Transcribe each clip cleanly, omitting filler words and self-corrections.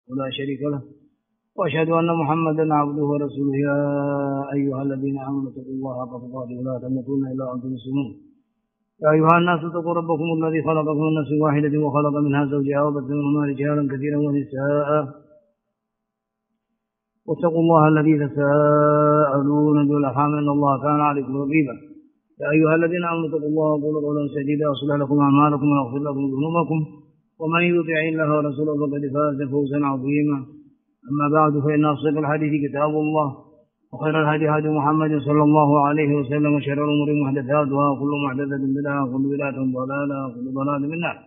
ولا شريك له، وأشهد أن محمدا عبده ورسوله. يا أيها الذين آمنوا اتقوا الله حق تقاته ولا تموتن إلا وأنتم مسلمون. يا أيها الناس اتقوا ربكم الذي خلقكم من نفس واحدة وخلق منها زوجها وبث منهما رجالا كثيرا ونساء، واتقوا الله الذي تساءلون به والأرحام إن الله كان عليكم رقيبا. يا أيها الذين آمنوا اتقوا الله وقولوا قولا سديدا يصلح لكم أعمالكم ويغفر لكم ذنوبكم، ومن يطع الله ورسوله فقد فاز فوزا عظيما. أما بعد، فإن أصدق الحديث كتاب الله، وخير الهدي هدي محمد صلى الله عليه وسلم، وشر الأمور محدثاتها، وكل محدثة بدعة، وكل بدعة ضلالة، وكل ضلالة في النار.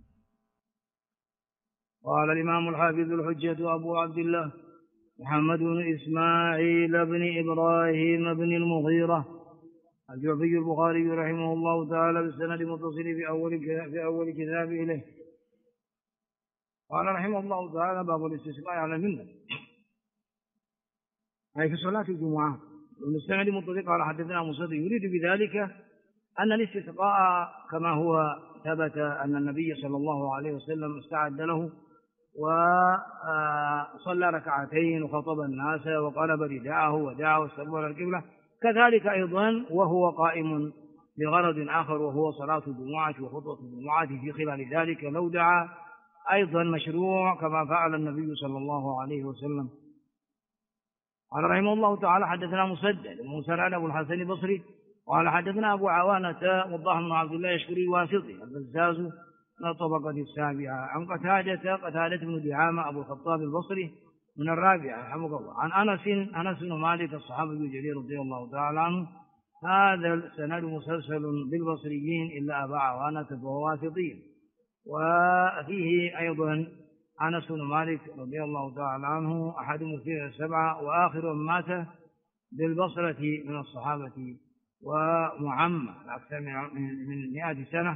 قال الإمام الحافظ الحجة أبو عبد الله محمد بن إسماعيل بن إبراهيم بن المغيرة الجعفي البخاري رحمه الله تعالى بالسند المتصل في أول كتاب إليه. قال رحمه الله تعالى: باب الاستسقاء على المنبر، أي في صلاة الجمعة. والمستند المتصل قال حدثنا مسدد يريد بذلك أن الاستسقاء كما هو ثبت أن النبي صلى الله عليه وسلم استعد له وصلى ركعتين وخطب الناس وقلب رداءه ودعا واستقبل القبلة، كذلك أيضا وهو قائم لغرض آخر وهو صلاة الجمعة وخطبة الجمعة، في خلال ذلك لو دعا أيضا مشروع كما فعل النبي صلى الله عليه وسلم. قال رحمه الله تعالى: حدثنا مسدد ومسرع أبو الحسن البصري قال حدثنا أبو عوانة وضاح بن عبد الله يشكري الواسطي البزاز من الطبقة السابعة عن قتادة بن دعامة أبو الخطاب البصري من الرابعة رحمه الله عن أنس بن مالك الصحابي الجليل رضي الله تعالى عنه. هذا السند مسلسل بالبصريين إلا أبا عوانة فهو واسطي، وفيه أيضا أنس بن مالك رضي الله تعالى عنه أحد المفسرين السبعة، وآخر من مات بالبصرة من الصحابة ومعمى أكثر من 100 سنة.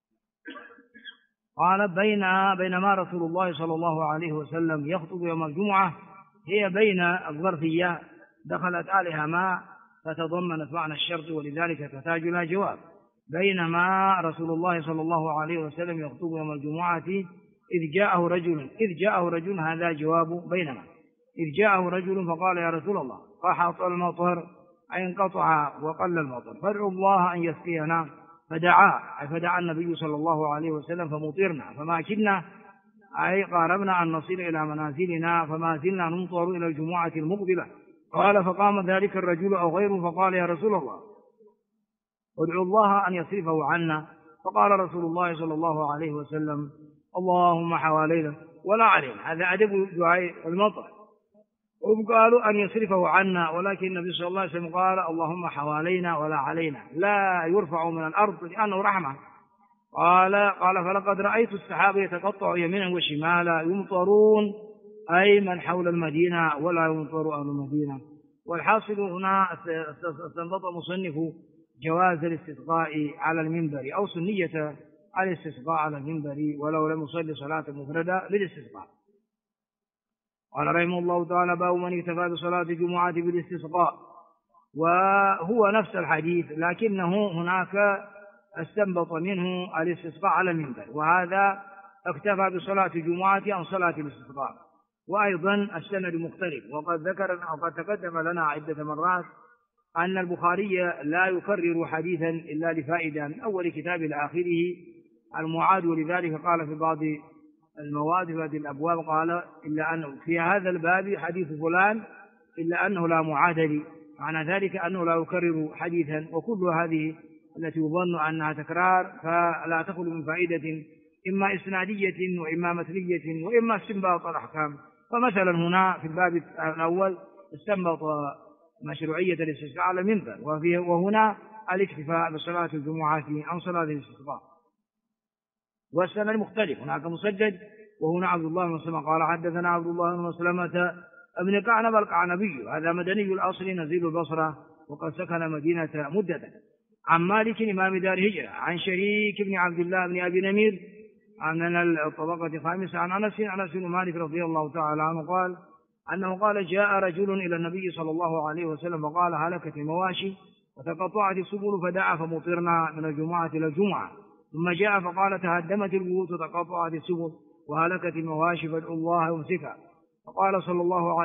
قال: بينما رسول الله صلى الله عليه وسلم يخطب يوم الجمعة، هي بين الظرفية دخلت عليها ما فتضمنت معنى الشرط، ولذلك تحتاج إلى جواب. بينما رسول الله صلى الله عليه وسلم يخطب يوم الجمعة إذ جاءه رجل، هذا جواب بينما. إذ جاءه رجل فقال: يا رسول الله، قحط المطر أي انقطع وقل المطر، فادعوا الله أن يسقينا. فدعا النبي صلى الله عليه وسلم فمطرنا، فما كدنا أي قاربنا أن نصل إلى منازلنا، فما زلنا نمطر إلى الجمعة المقبلة. قال: فقام ذلك الرجل أو غيره فقال: يا رسول الله، ادعوا الله أن يصرفه عنا. فقال رسول الله صلى الله عليه وسلم: اللهم حوالينا ولا علينا. هذا أدب دعاء المطر. وقالوا أن يصرفه عنا، ولكن النبي صلى الله عليه وسلم قال: اللهم حوالينا ولا علينا، لا يرفع من الأرض لأنه رحمة. قال: فلقد رأيت السحاب يتقطع يمينا وشمالا يمطرون، أي من حول المدينة ولا يمطر أهل المدينة. والحاصل هنا استنبط مصنف جواز الاستسقاء على المنبر أو سنية الاستسقاء على المنبر ولو لم يصلي صلاة مفردة للاستسقاء. قال رحمه الله تعالى: باب من اكتفى بصلاة الجمعة بالاستسقاء. وهو نفس الحديث، لكنه هناك استنبط منه الاستسقاء على المنبر، وهذا اكتفى بصلاة الجمعة عن صلاة الاستسقاء. وأيضا السند مختلف، وقد تقدم لنا عدة مرات أن البخاري لا يكرر حديثا إلا لفائدة من أول كتاب إلى آخره المعاد، ولذلك قال في بعض المواد في هذه الأبواب قال: إلا أنه في هذا الباب حديث فلان إلا أنه لا معاد لي، معنى ذلك أنه لا يكرر حديثا. وكل هذه التي يظن أنها تكرار فلا تخلو من فائدة إما إسنادية وإما متنية وإما استنباط الأحكام. فمثلا هنا في الباب الأول استنبط مشروعية الاستسقاء على المنبر، وهنا الاكتفاء بصلاة الجمعة عن صلاة الاستسقاء. والسند مختلف، هناك مسدد وهنا عبد الله بن مسلمة قال: حدثنا عبد الله بن مسلمة ابن كعنب القعنبي، هذا مدني الأصل نزيل البصرة وقد سكن مدينة مدة، عن مالك إمام دار هجرة، عن شريك بن عبد الله بن أبي نمير عن الطبقة الخامسة، عن أنس بن مالك رضي الله تعالى عنه قال أنه قال: جاء رجل إلى النبي صلى الله عليه وسلم وقال: هلكت المواشي وتقطعت السبل، فدعا فمطرنا من الجمعة إلى الجمعة. ثم جاء فقال: تهدمت البيوت وتقطعت السبل وهلكت المواشي، فادعوا الله يمسكها. فقام صلى الله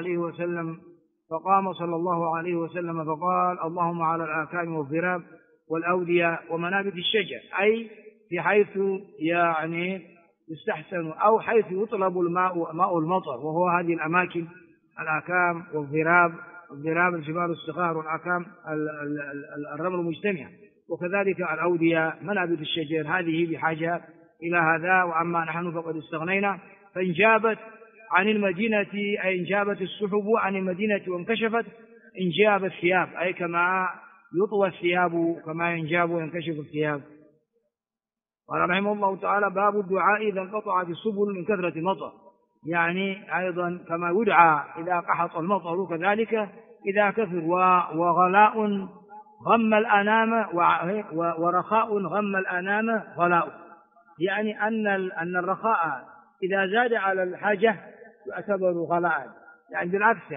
عليه وسلم فقال: اللهم على الآكام والضراب والأودية ومنابت الشجر، أي في حيث يعني يستحسن أو حيث يطلب ماء المطر، وهو هذه الأماكن الآكام والضراب. الضراب الجبال الصغار، والآكام الرمل المجتمع، وكذلك الأودية منابت الشجر، هذه بحاجة إلى هذا. وأما نحن فقد استغنينا، فانجابت عن المدينة، أي انجابت السحب عن المدينة وانكشفت انجاب الثياب، أي كما يطوى الثياب كما ينجاب وينكشف الثياب. قال رحمه الله تعالى: باب الدعاء إذا انقطعت السبل من كثرة المطر، يعني أيضا كما يدعى إذا قحط المطر كذلك إذا كثر. وغلاء غم الأنام ورخاء غم الأنام غلاء، يعني أن الرخاء إذا زاد على الحاجة يعتبر غلاء، يعني بالعكس.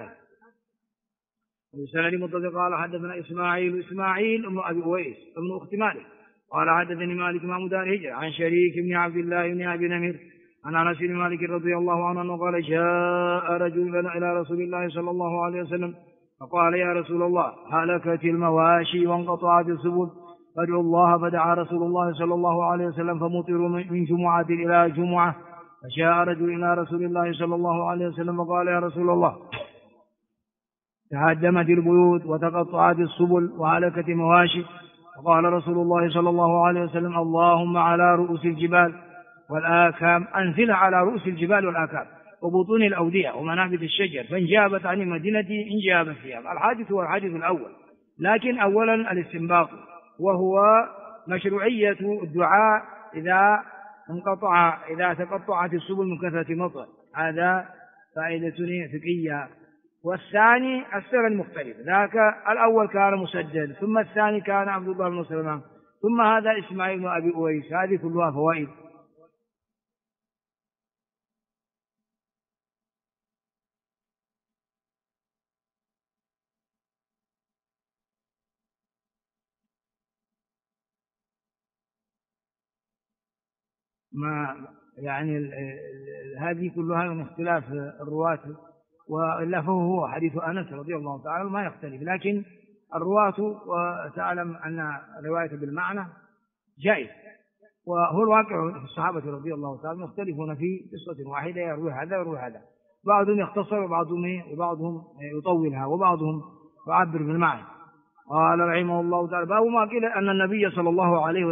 وسند متصل قال: حدثنا إسماعيل بن أبي أويس ابن أخت مالك قال: حدثني مالك إمام دار هجرة عن شريك بن عبد الله بن أبي نمر عن أنس بن مالك رضي الله عنه أنه قال: جاء رجل إلى رسول الله صلى الله عليه وسلم فقال: يا رسول الله، هلكت المواشي وانقطعت السبل فادعوا الله. فدعا رسول الله صلى الله عليه وسلم فمطروا من جمعة إلى جمعة. فجاء رجل إلى رسول الله صلى الله عليه وسلم فقال: يا رسول الله، تهدمت البيوت وتقطعت السبل وهلكت المواشي. فقال رسول الله صلى الله عليه وسلم: اللهم على رؤوس الجبال والآكام، أنزلها على رؤوس الجبال والآكام وبطون الأودية ومنابت الشجر، فانجابت عن المدينة انجاب الثياب. الحادث هو الحادث الأول، لكن أولا الاستنباط، وهو مشروعية الدعاء إذا تقطعت السبل من كثرة المطر. هذا فائدة فقهية. والثاني السر المختلف، ذاك الأول كان مسدد، ثم الثاني كان عبد الله بن سلمان، ثم هذا إسماعيل بن أبي أويس. هذه كلها فوائد. هذه كلها من اختلاف الرواة، وإلا فهو حديث أنس رضي الله تعالى ما يختلف، لكن الرواة وتعلم أن رواية بالمعنى جائز. وهو الواقع في الصحابة رضي الله تعالى مختلفون في قصة واحدة، يروي هذا ويروي هذا، بعضهم يختصر وبعضهم يطولها وبعضهم يعبر بالمعنى. قال رحمه الله تعالى: باب ما قيل أن النبي صلى الله عليه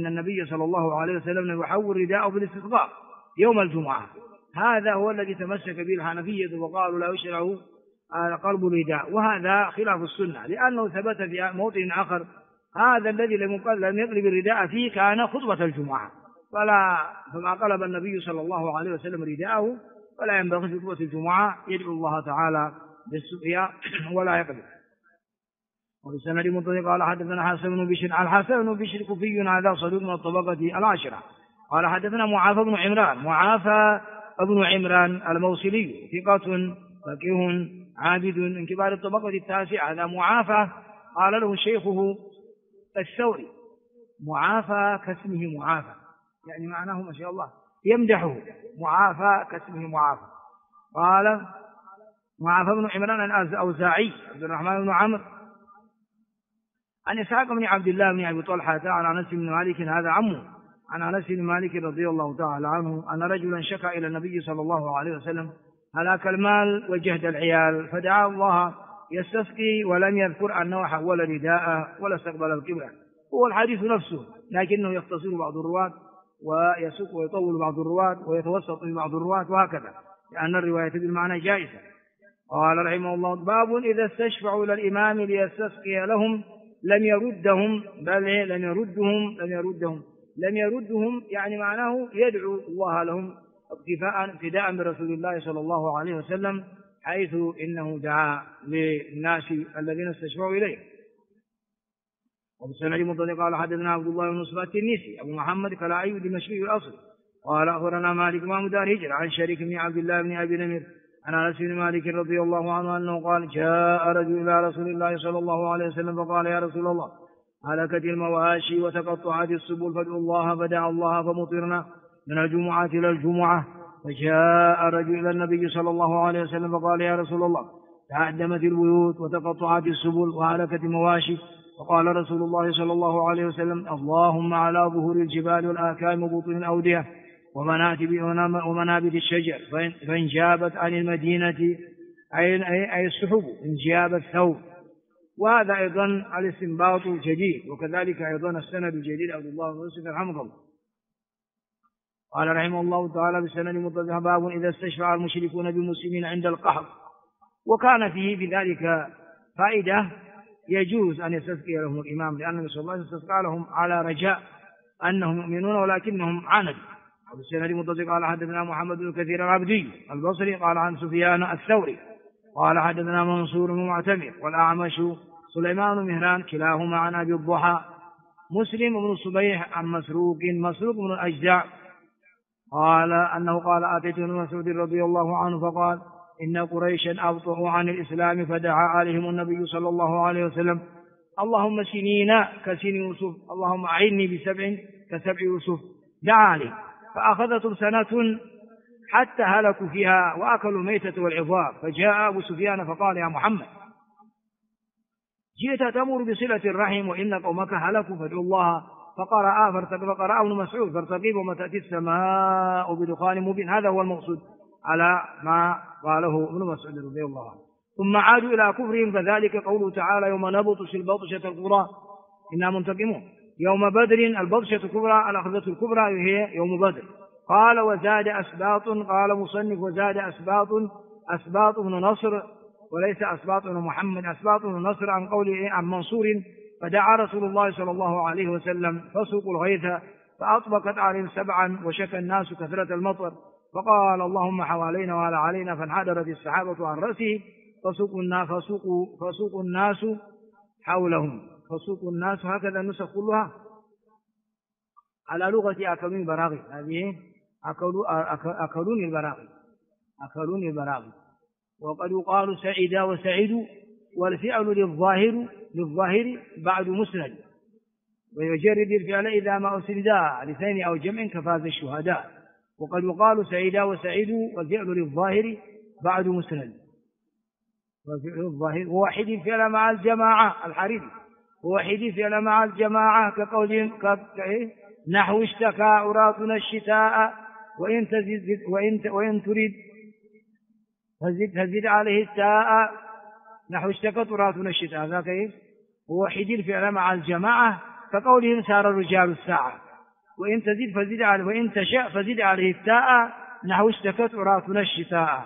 وسلم يحول رداءه بالاستسقاء يوم الجمعة. هذا هو الذي تمسك به الحنفية وقالوا لا يشرع قلب الرداء، وهذا خلاف السنة، لأنه ثبت في موطن آخر هذا الذي لم يقلب الرداء فيه كان خطبة الجمعة، فما قلب النبي صلى الله عليه وسلم رداءه فلا ينبغي في خطبة الجمعة يدعو الله تعالى بالسقيا ولا يقلب. وبسند متصل قال: حدثنا حسن بن بشر كوفي، هذا صدوق من الطبقة العاشرة. قال: حدثنا معافى بن عمران الموصلي، ثقة فقيه عابد من كبار الطبقة التاسعة. هذا معافى قال له شيخه الثوري: معافى كاسمه معافى، يعني معناه ما شاء الله يمدحه، معافى كاسمه معافى. قال: معافى بن عمران الأوزاعي عبد الرحمن بن عمرو عن إسحاق بن عبد الله بن أبي طلحة عن أنس بن مالك، هذا عمه، عن أنس بن مالك رضي الله تعالى عنه أن رجلا شكى إلى النبي صلى الله عليه وسلم هلاك المال وجهد العيال، فدعا الله يستسقي ولم يذكر أنه حول رداءه ولا استقبل القبلة. هو الحديث نفسه، لكنه يختصر بعض الرواة ويسوق ويطول بعض الرواة ويتوسط في بعض الرواة، وهكذا، لأن الرواية بالمعنى جائزة. قال رحمه الله: باب إذا استشفعوا إلى الإمام ليستسقي لهم لم يردهم، يعني معناه يدعو الله لهم ابتداء برسول الله صلى الله عليه وسلم، حيث إنه دعا للناس الذين استشفعوا إليه. وبسند متصل قال: حدثنا عبد الله بن نصر التنيسي أبو محمد كلاعي دمشقي الأصل قال: أخبرنا مالك إمام دار هجرة عن شريك بن عبد الله بن أبي نمر عن أنس بن مالك رضي الله عنه أنه قال: جاء رجل إلى رسول الله صلى الله عليه وسلم فقال: يا رسول الله، هلكت المواشي وتقطعت السبل فادعوا الله. فدعا الله فمطرنا من الجمعة إلى الجمعة فجاء رجل إلى النبي صلى الله عليه وسلم فقال يا رسول الله تهدمت البيوت وتقطعت السبل وهلكت المواشي. فقال رسول الله صلى الله عليه وسلم اللهم على ظهور الجبال والآكام وبطون الأودية ومنابت الشجر فإن جابت عن المدينة أي السحب إن جاب الثوب. وهذا أيضا الاستنباط الجديد، وكذلك أيضا السند الجديد عبد الله بن يوسف رحمه الله. قال رحمه الله تعالى بالسند متصل باب إذا استشفع المشركون بالمسلمين عند القحط. وكان فيه بذلك فائدة، يجوز أن يستسقي لهم الإمام، لأن النبي صلى الله عليه وسلم استسقى لهم على رجاء أنهم يؤمنون ولكنهم عاندوا. وبالسند متصل قال حدثنا محمد بن كثير العبدي البصري قال عن سفيان الثوري قال حدثنا منصور بن معتمر والأعمش سليمان بن مهران كلاهما عن أبي الضحى مسلم بن صبيح عن مسروق بن الأجدع قال أنه قال أتيت ابن مسعود رضي الله عنه فقال إن قريشا أبطأوا عن الإسلام فدعا عليهم النبي صلى الله عليه وسلم اللهم سنين كسن يوسف اللهم أعني بسبع كسبع يوسف. دعا لي فأخذتهم سنة حتى هلكوا فيها وأكلوا الميتة والعظام. فجاء أبو سفيان فقال يا محمد جئت تأمر بصلة الرحم وإن قومك هلكوا فادعوا الله. فقرأ ابن مسعود فارتقب وما تأتي السماء بدخان مبين. هذا هو المقصود على ما قاله ابن مسعود رضي الله عنه. ثم عادوا إلى كفرهم فذلك قوله تعالى يوم نبطش البطشة الكبرى إنا منتقمون. يوم بدر البطشة الكبرى الأخذة الكبرى هي يوم بدر. قال وزاد أسباط قال مصنف وزاد أسباط بن نصر وليس أسباط بن محمد أسباط بن نصر عن قوله عن منصور فدعا رسول الله صلى الله عليه وسلم فسقوا الغيث فأطبقت عليهم سبعا وشكى الناس كثرة المطر فقال اللهم حوالينا ولا علينا فانحدرت السحابة عن رأسه فسوقوا الناس حولهم فسوقوا الناس. هكذا النسخ كلها على لغة أكلون البراغي. هذه أكلون البراغي. وقد يقال سعيد وسعيد والفعل للظاهر بعد مسند ويجرد الفعل إذا ما أسندا لاثنين أو جمع كفاز الشهداء. وقد يقال سعيد وسعيد والفعل للظاهر بعد مسند والفعل للظاهر وواحد فعل مع الجماعة الحريري وواحد فعل مع الجماعة كقول نحو اشتكى عراتنا الشتاء وإن تريد فزد عليه التاء نحو اشتكى عراتنا الشتاء. ذاك وواحد الفعل مع الجماعة كقولهم سار الرجال الساعة وإن تزد فزد عليه وإن تشاء فزد عليه التاء نحو اشتكت عراتنا الشتاء.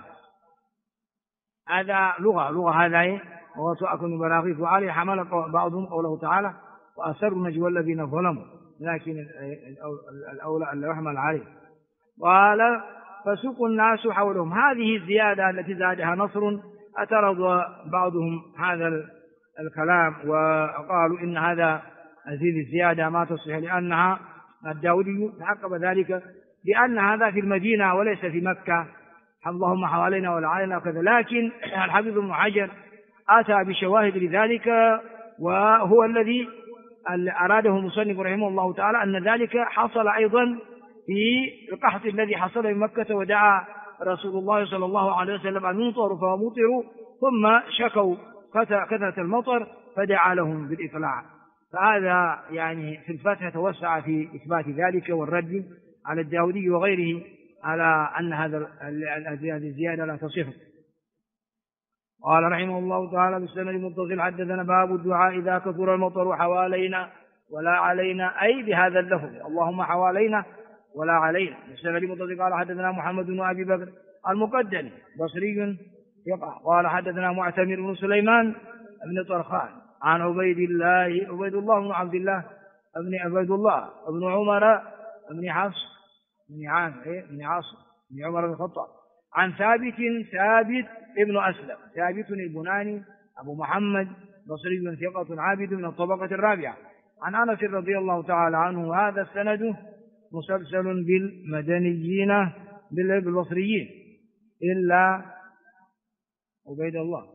هذا لغة هذا وهو تؤكل براغيث. وعليه حمل بعضهم قوله تعالى وأسروا نجوى الذين ظلموا لكن الأولى أن يحمل عليه. قال فسوقوا الناس حولهم. هذه الزيادة التي زادها نصر اعترض بعضهم هذا الكلام وقالوا إن هذا هذه الزيادة ما تصح لأنها الداودي تعقب ذلك لأن هذا في المدينة وليس في مكة اللهم حوالينا ولا علينا وكذا. لكن الحافظ ابن حجر أتى بشواهد لذلك وهو الذي أراده المصنف رحمه الله تعالى أن ذلك حصل أيضا في القحط الذي حصل في مكة ودعا رسول الله صلى الله عليه وسلم أن يمطروا فمطروا ثم شكوا كثرة المطر فدعا لهم بالإقلاع. فهذا يعني في الفتح توسع في إثبات ذلك والرد على الداودي وغيره على أن هذه الزيادة لا تصح. قال رحمه الله تعالى بالسند المتصل حدثنا باب الدعاء إذا كثر المطر حوالينا ولا علينا أي بهذا اللفظ اللهم حوالينا ولا علينا. بالسند المتصل قال حدثنا محمد بن أبي بكر المقدمي بصري يقع قال حدثنا معتمر بن سليمان بن طرخان عن عبيد الله بن عبد الله بن عبيد الله بن عمر بن حفص بن عاصم بن عمر بن الخطاب عن ثابت ابن أسلم ثابت البناني أبو محمد بصري ثقة عابد من الطبقة الرابعة عن أنس رضي الله تعالى عنه. هذا السند مسلسل بالمدنيين بالبصريين إلا عبيد الله.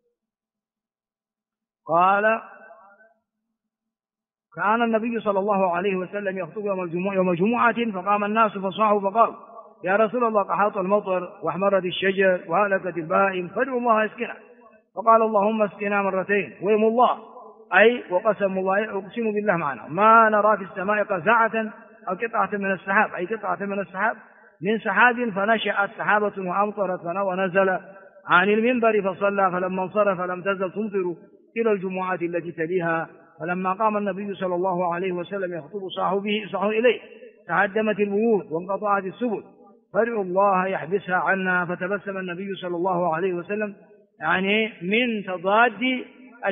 قال كان النبي صلى الله عليه وسلم يخطب يوم جمعة فقام الناس فصاحوا فقالوا يا رسول الله قحط المطر واحمرت الشجر وهلكت البهائم فادعوا الله يسقنا. فقال اللهم اسقنا مرتين، ويم الله أي وقسم الله أقسم بالله معنا ما نرى في السماء قزعة أو قطعة من السحاب، أي قطعة من السحاب من سحاب فنشأت سحابة وأمطرت ونزل عن المنبر فصلى، فلما انصرف لم تزل تمطر إلى الجمعات التي تليها. فلما قام النبي صلى الله عليه وسلم يخطب صاحبه إليه تهدمت البيوت وانقطعت السبل فادعوا الله يحبسها عنا. فتبسم النبي صلى الله عليه وسلم يعني من تضاد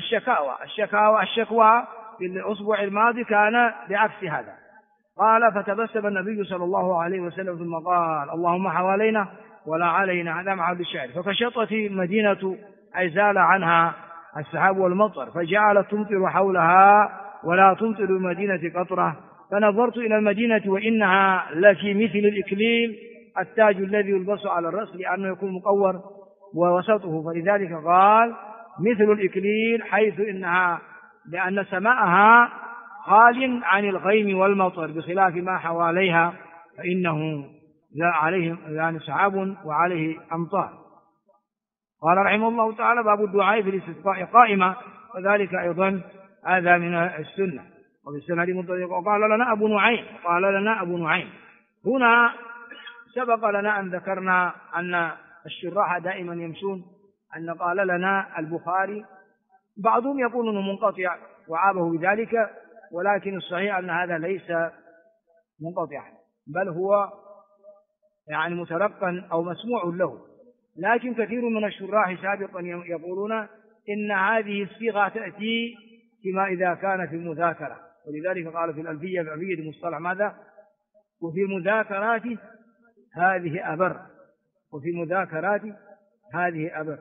الشكوى في الأسبوع الماضي كان بعكس هذا. قال فتبسم النبي صلى الله عليه وسلم ثم قال اللهم حوالينا ولا علينا. هذا مع الشعر. فكشطت المدينة أي زال عنها السحاب والمطر فجعلت تمطر حولها ولا تمطر المدينة قطرة. فنظرت إلى المدينة وإنها لفي مثل الإكليل التاج الذي يلبس على الرأس لأنه يكون مقور ووسطه، فلذلك قال مثل الإكليل حيث إنها لأن سماءها خال عن الغيم والمطر بخلاف ما حواليها فإنه عليه يعني سحاب وعليه أمطار. قال رحمه الله تعالى باب الدعاء في الاستسقاء قائمة، وذلك أيضا هذا من السنة. وبالسنة مطلق. وقال لنا أبو نعيم هنا سبق لنا أن ذكرنا أن الشراح دائما يمشون أن قال لنا البخاري، بعضهم يقول أنه منقطع وعابه بذلك، ولكن الصحيح أن هذا ليس منقطعا بل هو يعني متلقا أو مسموع له. لكن كثير من الشراح سابقا يقولون إن هذه الصيغة تأتي كما إذا كان في المذاكرة، ولذلك قال في الألفية مصطلح ماذا؟ وفي المذاكرات هذه أبر، وفي المذاكرات هذه أبر.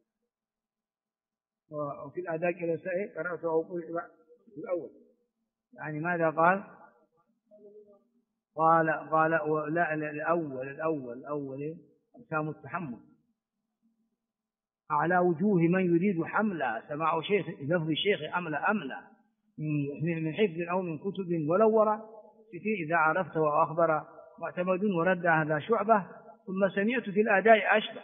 وفي الأداء إلى سائل قرأته في الأول يعني ماذا قال لا الأول أقسام التحمل على وجوه من يريد حملا سماع شيخ لفظ الشيخ أملا من حفظ أو من كتب ولورة إذا عرفت وأخبر معتمد ورد هذا شعبة. ثم سمعت في الأداء أشبه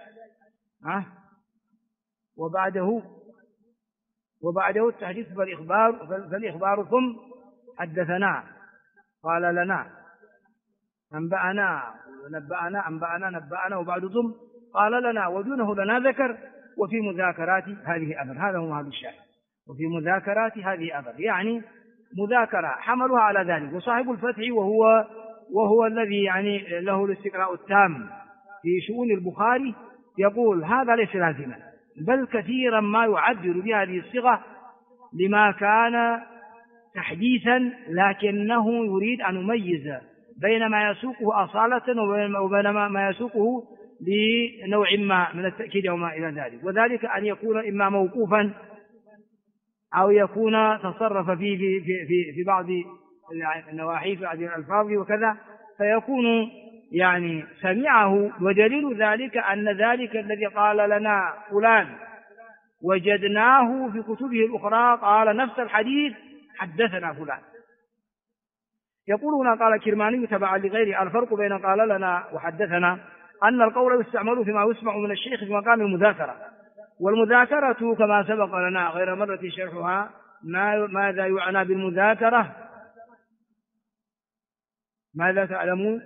وبعده التحديث فالإخبار ثم حدثنا قال لنا أنبأنا نبأنا وبعد ثم قال لنا ودونه لنا ذكر وفي مذاكرات هذه أبر. هذا هو هذا الشيء وفي مذاكرات هذه أبر يعني مذاكرة حملها على ذلك. وصاحب الفتح وهو الذي يعني له الاستقراء التام في شؤون البخاري يقول هذا ليس لازما بل كثيرا ما يعبر بهذه الصيغة لما كان تحديثا لكنه يريد أن يميز بين ما يسوقه أصالة وبين ما يسوقه لنوع ما من التأكيد أو ما إلى ذلك. وذلك أن يكون إما موقوفا أو يكون تصرف في بعض النواحي في بعض الألفاظ وكذا فيكون يعني سمعه. ودليل ذلك أن ذلك الذي قال لنا فلان وجدناه في كتبه الأخرى قال نفس الحديث حدثنا فلان. يقولون قال كرماني تبعا لغيره الفرق بين قال لنا وحدثنا أن القول يستعمل فيما يسمع من الشيخ في مقام المذاكرة، والمذاكرة كما سبق لنا غير مرة شرحها ماذا يعنى بالمذاكرة؟ ماذا تعلمون؟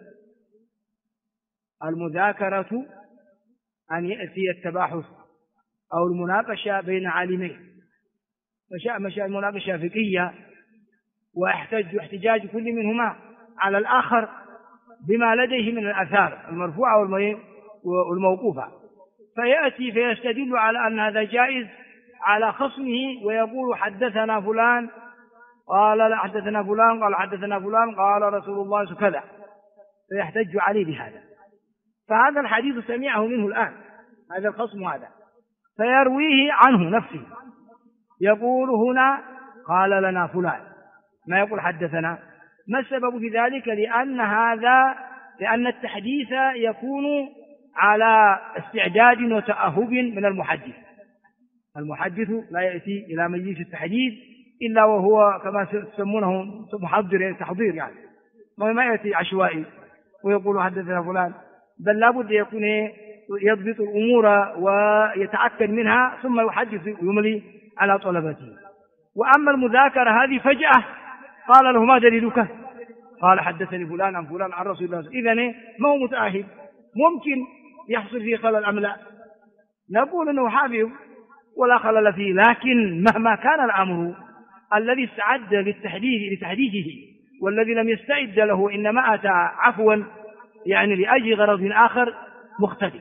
المذاكرة أن يأتي التباحث أو المناقشة بين عالمين، مشاء المناقشة فقهية واحتجاج كل منهما على الآخر بما لديه من الآثار المرفوعة والموقوفة، فيأتي فيستدل على أن هذا جائز على خصمه ويقول حدثنا فلان قال حدثنا فلان قال حدثنا فلان قال رسول الله كذا، فيحتج عليه بهذا. فهذا الحديث سمعه منه الآن هذا الخصم هذا فيرويه عنه نفسه، يقول هنا قال لنا فلان ما يقول حدثنا. ما السبب في ذلك؟ لأن التحديث يكون على استعداد وتأهب من المحدث. المحدث لا يأتي إلى مجلس التحديث إلا وهو كما تسمونه محضر تحضير يعني ما يأتي عشوائي ويقول حدثنا فلان بل لا بد يكون يضبط الأمور ويتأكد منها ثم يحدث ويملي على طلبته. وأما المذاكرة هذه فجأة قال له ما دليلك؟ قال حدثني فلان عن فلان عن رسول الله. إذن ما هو متأهل، ممكن يحصل فيه خلل أم لا؟ نقول أنه حافظ ولا خلل فيه، لكن مهما كان الأمر الذي استعد لتحديثه والذي لم يستعد له إنما أتى عفوا يعني لأجل غرض آخر مختلف،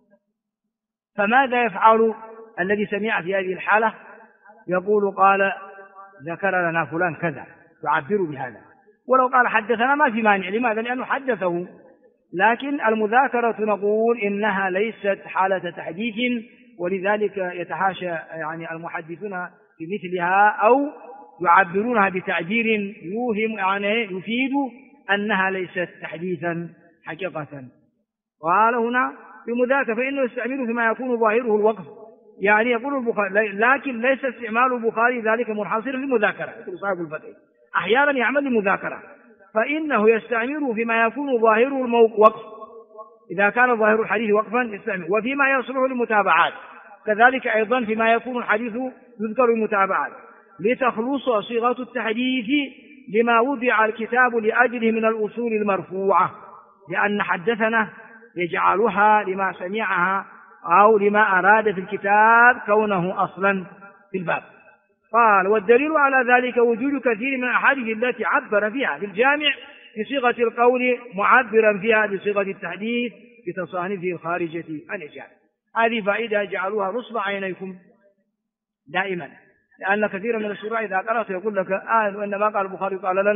فماذا يفعل الذي سمع في هذه الحالة؟ يقول قال ذكر لنا فلان كذا، يعبر بهذا، ولو قال حدثنا ما في مانع. لماذا؟ لأنه حدثه. لكن المذاكرة نقول إنها ليست حالة تحديث، ولذلك يتحاشى يعني المحدثون في مثلها أو يعبرونها بتعبير يوهم يعني يفيد أنها ليست تحديثا حقيقة. قال هنا بمذاكرة فإنه يستعمله فيما يكون ظاهره الوقف، يعني يقول البخاري لكن ليس استعمال البخاري ذلك منحصرا للمذاكرة. يقول صاحب الفتح أحيانا يعمل للمذاكرة فإنه يستعمله فيما يكون ظاهره الوقف، إذا كان ظاهر الحديث وقفا يستعمل، وفيما يصلح للمتابعات كذلك أيضا فيما يكون الحديث يذكر المتابعات، لتخلص صيغة التحديث لما وضع الكتاب لأجله من الأصول المرفوعة، لأن حدثنا يجعلها لما سمعها أو لما أراد في الكتاب كونه أصلا في الباب. قال والدليل على ذلك وجود كثير من الأحاديث التي عبر فيها في الجامع بصيغة القول معبرا فيها بصيغة التحديث بتصانيفه الخارجة عن الجامع. هذه فائدة جعلوها نصب عينيكم دائما، لأن كثيرا من الشراح إذا قرأت يقول لك وإنما قال البخاري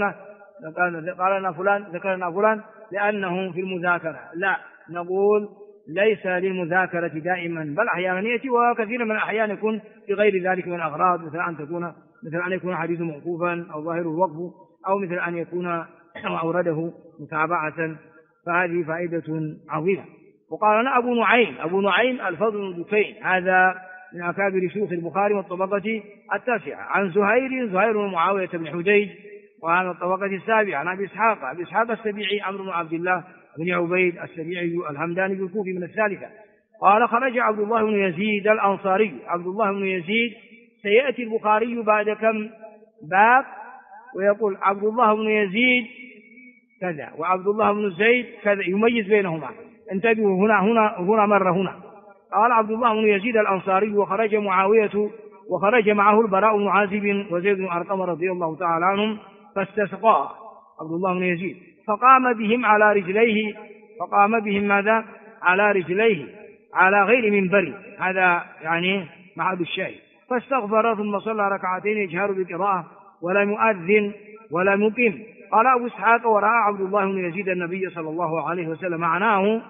قال لنا فلان ذكر لنا فلان لأنه في المذاكرة. لا، نقول ليس للمذاكرة دائما، بل أحيانا يأتي وكثيرا من الأحيان يكون في غير ذلك من الأغراض، مثل أن يكون حديث موقوفا أو ظاهر الوقف، أو مثل أن يكون أورده متابعة، فهذه فائدة عظيمة. وقال لنا أبو نعيم الفضل بن دكين، هذا من أكابر شيوخ البخاري والطبقة التاسعة، عن زهير بن معاوية بن حجيج، وعن الطبقة السابعة عن أبي إسحاق السبيعي عمرو بن عبد الله بن عبيد السبيعي الهمداني بالكوفي من الثالثة. قال خرج عبد الله بن يزيد الأنصاري. عبد الله بن يزيد سيأتي البخاري بعد كم باب ويقول عبد الله بن يزيد كذا وعبد الله بن زيد كذا، يميز بينهما. انتبهوا هنا مرة هنا. قال عبد الله بن يزيد الأنصاري وخرج معاوية وخرج معه البراء بن عازب وزيد بن أرقم رضي الله تعالى عنهم، فاستسقى عبد الله بن يزيد فقام بهم على رجليه. فقام بهم ماذا؟ على رجليه على غير منبر، هذا يعني معاد الشاهد. فاستغفر ثم صلى ركعتين يجهر بالقراءة ولا يؤذن ولا يقيم. قال أبو إسحاق ورأى عبد الله بن يزيد النبي صلى الله عليه وسلم، معناه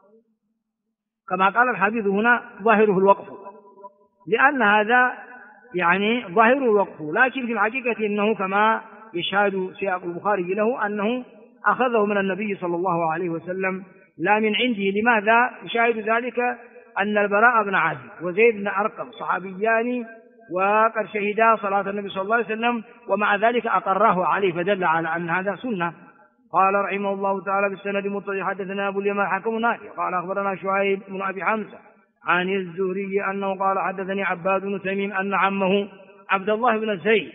كما قال الحديث هنا ظاهره الوقف، لأن هذا يعني ظاهره الوقف، لكن في الحقيقة إنه كما يشهد سياق البخاري له أنه أخذه من النبي صلى الله عليه وسلم لا من عنده. لماذا يشاهد ذلك؟ أن البراء بن عازب وزيد بن أرقم صحابيان وقد شهدا صلاة النبي صلى الله عليه وسلم، ومع ذلك أقره عليه، فدل على أن هذا سنة. قال رحمه الله تعالى بالسند المتصل حدثنا أبو اليمان حكم نافع قال أخبرنا شعيب بن أبي حمزة عن الزهري أنه قال حدثني عباد بن تميم أن عمه عبد الله بن زيد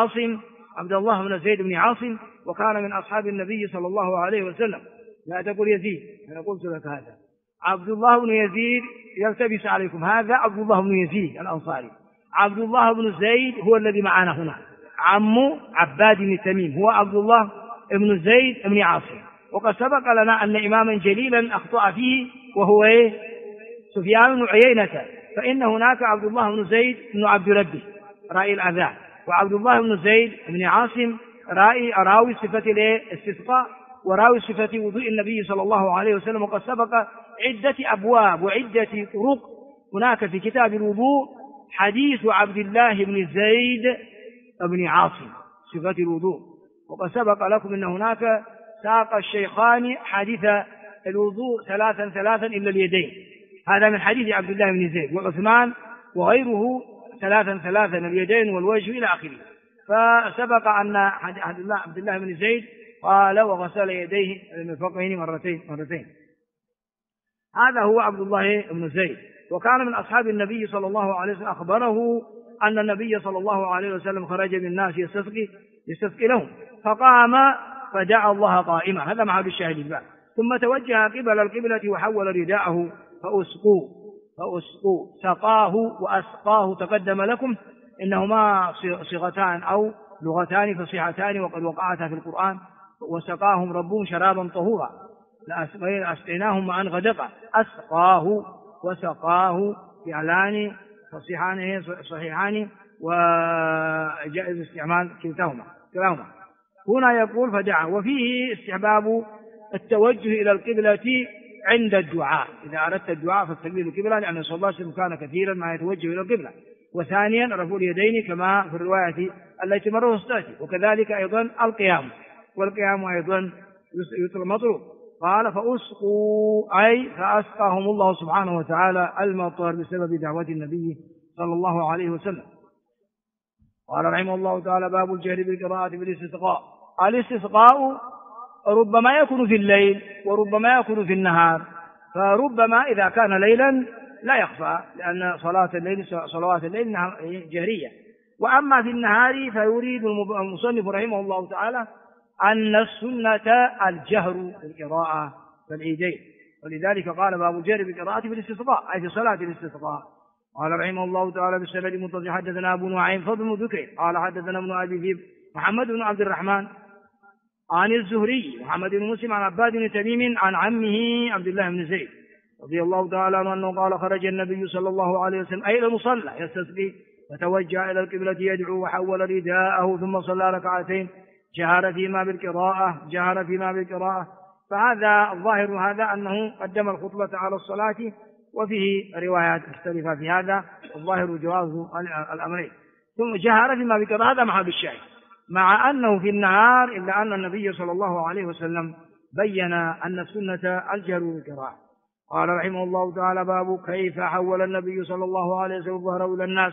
بن عاصم وكان من أصحاب النبي صلى الله عليه وسلم. لا تقول يزيد، أنا قلت لك هذا عبد الله بن يزيد يلتبس عليكم، هذا عبد الله بن يزيد الأنصاري. عبد الله بن زيد هو الذي معنا هنا، عمه عباد بن تميم هو عبد الله بن زيد بن عاصم. وقد سبق لنا أن إماما جليلا أخطأ فيه وهو سفيان بن عيينة، فإن هناك عبد الله بن زيد بن عبد ربه رأي الأذان، وعبد الله بن زيد بن عاصم راوي صفة الاستسقاء وراوي صفة وضوء النبي صلى الله عليه وسلم. وقد سبق عدة أبواب وعدة طرق هناك في كتاب الوضوء حديث عبد الله بن زيد بن عاصم صفة الوضوء. وقد سبق لكم أن هناك ساق الشيخان حديث الوضوء ثلاثا إلا اليدين، هذا من حديث عبد الله بن زيد، وعثمان وغيره ثلاثا اليدين والوجه إلى آخره. فسبق أن عبد الله بن زيد قال وغسل يديه المرفقين مرتين. هذا هو عبد الله بن زيد، وكان من أصحاب النبي صلى الله عليه وسلم، أخبره أن النبي صلى الله عليه وسلم خرج بالناس يستسقي لهم، فقام فدعا الله قائما، هذا محل الشاهد الباب، ثم توجه قبل القبلة وحول رداءه فأسقوا سقاه وأسقاه تقدم لكم إنهما صيغتان أو لغتان فصيحتان وقد وقعتا في القرآن. وسقاهم ربهم شرابا طهورا لأسقيناهم معا غدقا، أسقاه وسقاه فعلان صحيحان وجائز استعمال كلاهما. هنا يقول فدعا، وفيه استحباب التوجه إلى القبلة عند الدعاء، إذا أردت الدعاء فاستقبل القبلة، لأن صلى الله عليه وسلم كان كثيرا ما يتوجه إلى القبلة. وثانيا رفع اليدين كما في الرواية التي مرة وستأتي، وكذلك أيضا القيام، والقيام أيضا مطلوب. قال فأسقوا أي فأسقاهم الله سبحانه وتعالى المطر بسبب دعوة النبي صلى الله عليه وسلم. قال رحمه الله تعالى باب الجهر بالقراءة بالاستسقاء. الاستسقاء ربما يكون في الليل وربما يكون في النهار، فربما إذا كان ليلا لا يخفى، لأن صلوات الليل جهرية. وأما في النهار فيريد المصنف رحمه الله تعالى أن السنة الجهر بالقراءة في العيدين، ولذلك قال باب الجهر بالقراءة في الاستسقاء أي في صلاة الاستسقاء. قال رحمه الله تعالى بالسند المتصل حدثنا أبو نعيم فضل بن ذكر قال حدثنا ابن أبي ذئب محمد بن عبد الرحمن عن الزهري محمد بن مسلم عن عباد بن تميم عن عمه عبد الله بن زيد رضي الله تعالى عنه أنه قال خرج النبي صلى الله عليه وسلم أي إلى المصلى يستسقي، فتوجه إلى القبلة يدعو وحول رداءه ثم صلى ركعتين جهر فيما بالقراءة. فهذا الظاهر هذا أنه قدم الخطبة على الصلاة، وفيه روايات مختلفة في هذا، الظاهر جواز الأمرين. ثم جهر فيما بالقراءة، هذا محل الشاهد، مع أنه في النهار، إلا أن النبي صلى الله عليه وسلم بين أن السنة الجهر بالقراءة. قال رحمه الله تعالى باب كيف حول النبي صلى الله عليه وسلم ظهره إلى الناس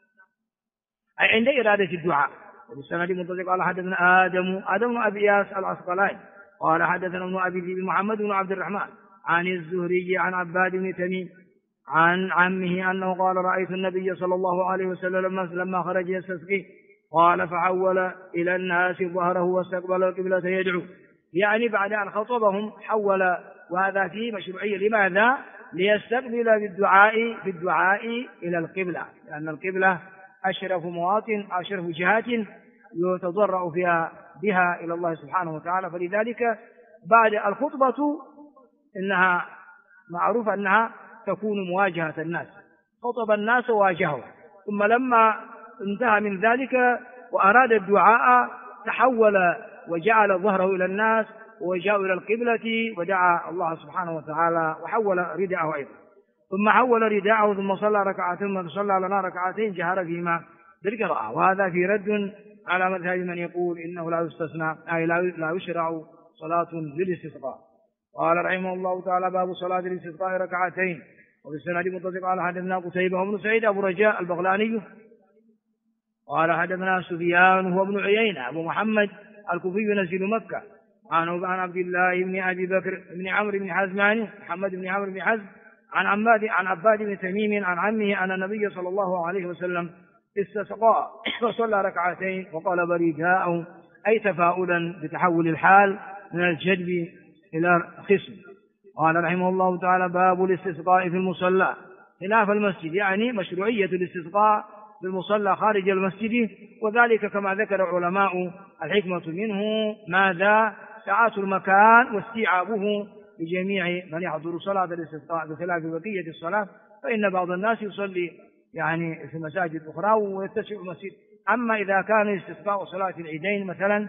أي عند إرادة الدعاء. وبالسند المتصل قال حدثنا آدم بن أبي إياس العسقلاني قال حدثنا ابن أبي ذئب محمد بن عبد الرحمن عن الزهري عن عباد بن تميم عن عمه أنه قال رأيت النبي صلى الله عليه وسلم لما خرج يستسقي قال فحول إلى الناس ظهره واستقبل القبلة يدعو، يعني بعد أن خطبهم حول، وهذا فيه مشروعية. لماذا؟ ليستقبل بالدعاء إلى القبلة، لأن القبلة أشرف مواطن، أشرف جهات يتضرع بها إلى الله سبحانه وتعالى. فلذلك بعد الخطبة إنها معروف أنها تكون مواجهة الناس، خطب الناس وواجهوا، ثم لما انتهى من ذلك وأراد الدعاء تحول وجعل ظهره إلى الناس وجاء إلى القبلة ودعا الله سبحانه وتعالى وحول رداءه أيضا، ثم حول رداءه ثم صلى ركعتين، ثم صلى لنا ركعتين جهر فيما بالقراءة. وهذا في رد على مذهب من يقول إنه لا يستثنى أي لا يشرع صلاة للاستسقاء. قال رحمه الله تعالى باب صلاة الاستسقاء ركعتين. وبالسند المتصل قال حدثنا قتيبة بن سعيد أبو رجاء البغلاني قال حدثنا سفيان هو ابن عيينة أبو محمد الكوفي نزيل مكة عن عبد الله بن أبي بكر بن عمرو بن حزم محمد بن عمرو بن حزم عن عباد بن تميم عن عمه أن النبي صلى الله عليه وسلم استسقى فصلى ركعتين وقلب رداءه أي تفاؤلا بتحول الحال من الجدب إلى خصم. قال رحمه الله تعالى باب الاستسقاء في المصلى خلاف المسجد، يعني مشروعية الاستسقاء في المصلى خارج المسجد، وذلك كما ذكر علماء الحكمة منه ماذا؟ سعة المكان واستيعابه لجميع من يحضر صلاة الاستسقاء بخلاف بقية الصلاة، فإن بعض الناس يصلي يعني في مساجد أخرى ويتسع المسجد. أما إذا كان الاستسقاء صلاة العيدين مثلا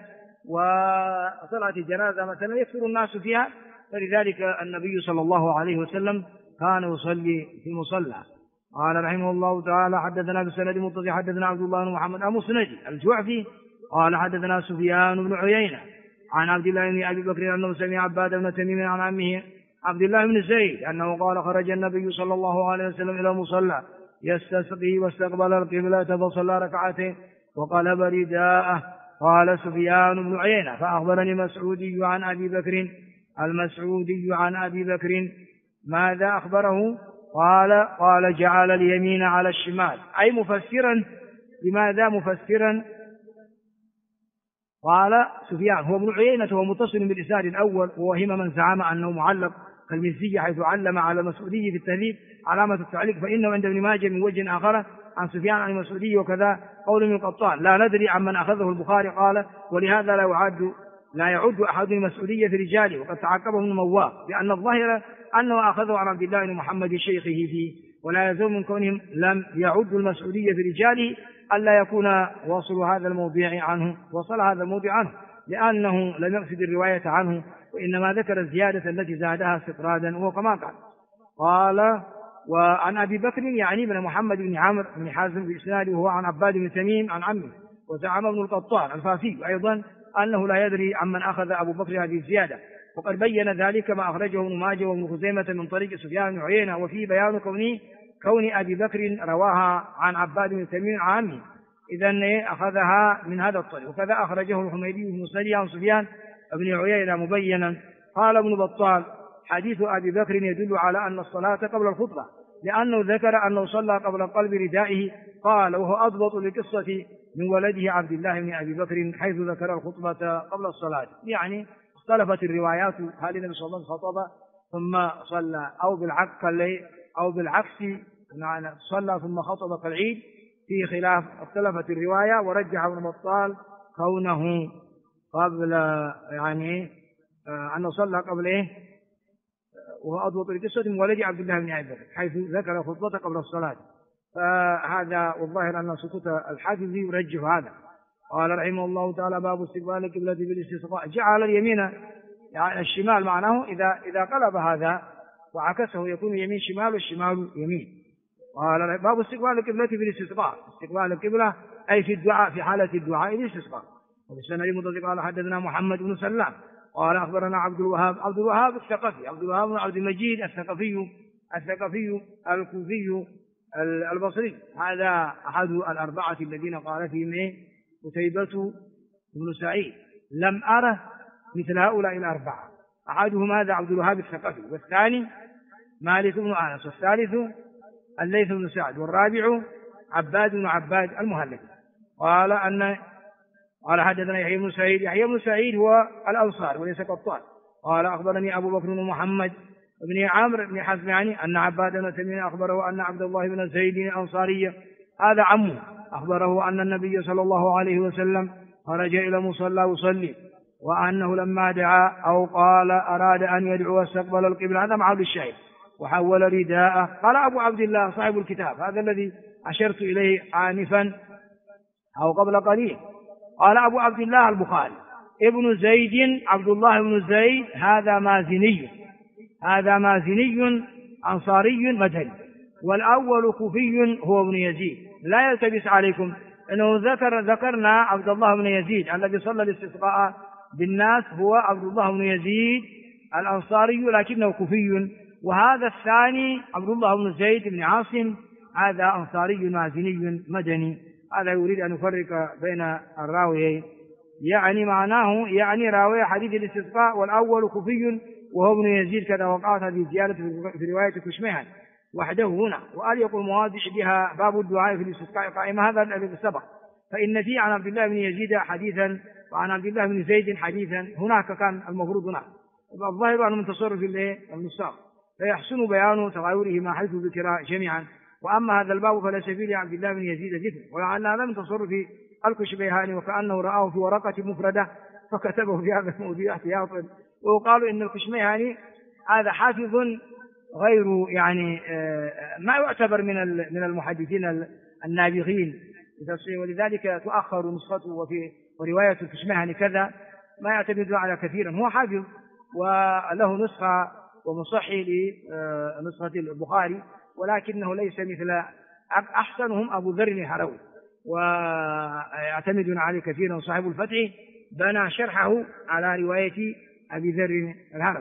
وصلاة الجنازة مثلا يكثر الناس فيها، فلذلك النبي صلى الله عليه وسلم كان يصلي في المصلى. قال رحمه الله تعالى حدثنا بالسند المتصل حدثنا عبد الله بن محمد المسندي الجعفي قال حدثنا سفيان بن عيينة عن عبد الله بن أبي بكر أنه سمع عباد بن تميم عن عمه عبد الله بن زيد أنه قال خرج النبي صلى الله عليه وسلم إلى المصلى يستسقي واستقبل القبلة فصلى ركعتين وقلب رداءه. قال سفيان بن عيينة فأخبرني مسعودي عن أبي بكر المسعودي عن أبي بكر ماذا أخبره؟ قال جعل اليمين على الشمال، أي مفسرا. لماذا مفسرا؟ قال سفيان هو ابن عيينة وهو متصل بالإسناد الأول، ووهم من زعم أنه معلق كالمزي حيث علم على المسعودي في التهذيب علامة التعليق، فإنه عند ابن ماجه من وجه آخر عن سفيان عن المسعودي، وكذا قول ابن القطان لا ندري عمن أخذه البخاري. قال ولهذا لا يعد أحد المسعودية في رجاله، وقد تعقبه ابن مواه بأن الظاهر أنه أخذه عن عبد الله بن محمد شيخه فيه، ولا يزال من كونهم لم يعدوا المسعودية في رجاله ألا يكون وصل هذا الموضع عنه لأنه لم يقصد الرواية عنه، وإنما ذكر الزيادة التي زادها استطرادا، وهو كما قال وعن أبي بكر يعني بن محمد بن عمرو بن حازم بإسناده، وهو عن عباد بن تميم عن عمه. وزعم ابن القطان الفاسي أيضا أنه لا يدري عمن أخذ أبو بكر هذه الزيادة، وقد بين ذلك ما أخرجه ابن ماجه وابن خزيمة من طريق سفيان بن عيينة، وفيه بيان كون أبي بكر رواها عن عباد بن تميم عن عمه، إذن أخذها من هذا الطريق. وكذا أخرجه الحميدي في مسنده عن سفيان بن عيينة مبينا. قال ابن بطال حديث أبي بكر يدل على أن الصلاة قبل الخطبة، لأنه ذكر أنه صلى قبل قلب ردائه. قال وهو أضبط لقصة من ولده عبد الله بن أبي بكر حيث ذكر الخطبة قبل الصلاة، يعني اختلفت الروايات هل النبي صلى الله عليه وسلم خطب ثم صلى أو بالعكس صلى ثم خطب كالعيد، في خلاف اختلفت الرواية. ورجح ابن بطال كونه قبل أنه صلى قبل وهو أضبط لقصة من ولد عبد الله بن أبي بكر حيث ذكر خطبته قبل الصلاة، فهذا والظاهر أن سكوت الحافظ يرجح هذا. قال رحمه الله تعالى باب استقبال القبلة بالاستسقاء. جعل اليمين يعني الشمال، معناه إذا قلب هذا وعكسه يكون يمين شمال والشمال يمين. قال باب استقبال القبلة بالاستسقاء، استقبال القبلة أي في الدعاء، في حالة الدعاء بالاستسقاء. وبالسند المتصل قال حدثنا محمد بن سلام قال أخبرنا عبد الوهاب الثقفي، عبد الوهاب بن عبد المجيد الثقفي الكوفي البصري، هذا أحد الأربعة الذين قال فيهم قتيبة بن سعيد لم أره مثل هؤلاء الأربعة. أحدهم هذا عبد الوهاب الثقفي، والثاني مالك بن أنس، والثالث الليث بن سعد، والرابع عباد بن عباد المهلبي. قال حدثنا يحيى بن سعيد هو الأنصار وليس قطان. قال أخبرني أبو بكر بن محمد بن عمرو بن حزم أن عباد بن تميم أخبره أن عبد الله بن زيد الأنصاري هذا عمه أخبره أن النبي صلى الله عليه وسلم خرج إلى مصلى يصلي، وأنه لما دعا أو قال أراد أن يدعو واستقبل القبلة، هذا معه الشاهد، وحول رداءه. قال أبو عبد الله صاحب الكتاب، هذا الذي أشرت إليه آنفا أو قبل قليل، قال أبو عبد الله البخاري ابن زيد عبد الله بن زيد هذا مازني أنصاري مدني، والأول كوفي هو ابن يزيد. لا يلتبس عليكم أنه ذكرنا عبد الله بن يزيد الذي صلى الاستسقاء بالناس هو عبد الله بن يزيد الأنصاري لكنه كوفي، وهذا الثاني عبد الله بن زيد بن عاصم هذا أنصاري مازني مدني. هذا يريد أن يفرق بين الراويين، يعني معناه راوي حديث الاستسقاء والأول كوفي وهو ابن يزيد، كذا وقعت هذه الزيادة في رواية كشميهان وحده هنا. وقال يقول مواضع بها باب الدعاء في الاستسقاء قائمة، هذا الذي سبق، فإن فيه عن عبد الله بن يزيد حديثا وعن عبد الله بن زيد حديثا، هناك كان المفروض هناك. الظاهر أنه من تصرف النساق فيحسن بيان تغايرهما حيث ذكر جميعا. وأما هذا الباب فلا سبيل عبد الله بن يزيد ذكر، ولعل هذا من تصرف الكشميهاني، وكأنه رآه في ورقة مفردة فكتبه في هذا الموضوع احتياطا. وقالوا إن الكشميهاني هذا حافظ غير ما يعتبر من المحدثين النابغين، ولذلك تؤخر نسخته ورواية الكشميهاني كذا ما يعتمد على كثيرا. هو حافظ وله نسخة ومصحي لنسخة البخاري، ولكنه ليس مثل أحسنهم أبو ذر الهروي ويعتمدون عليه كثيرا. صاحب الفتح بنى شرحه على رواية أبي ذر الهروي.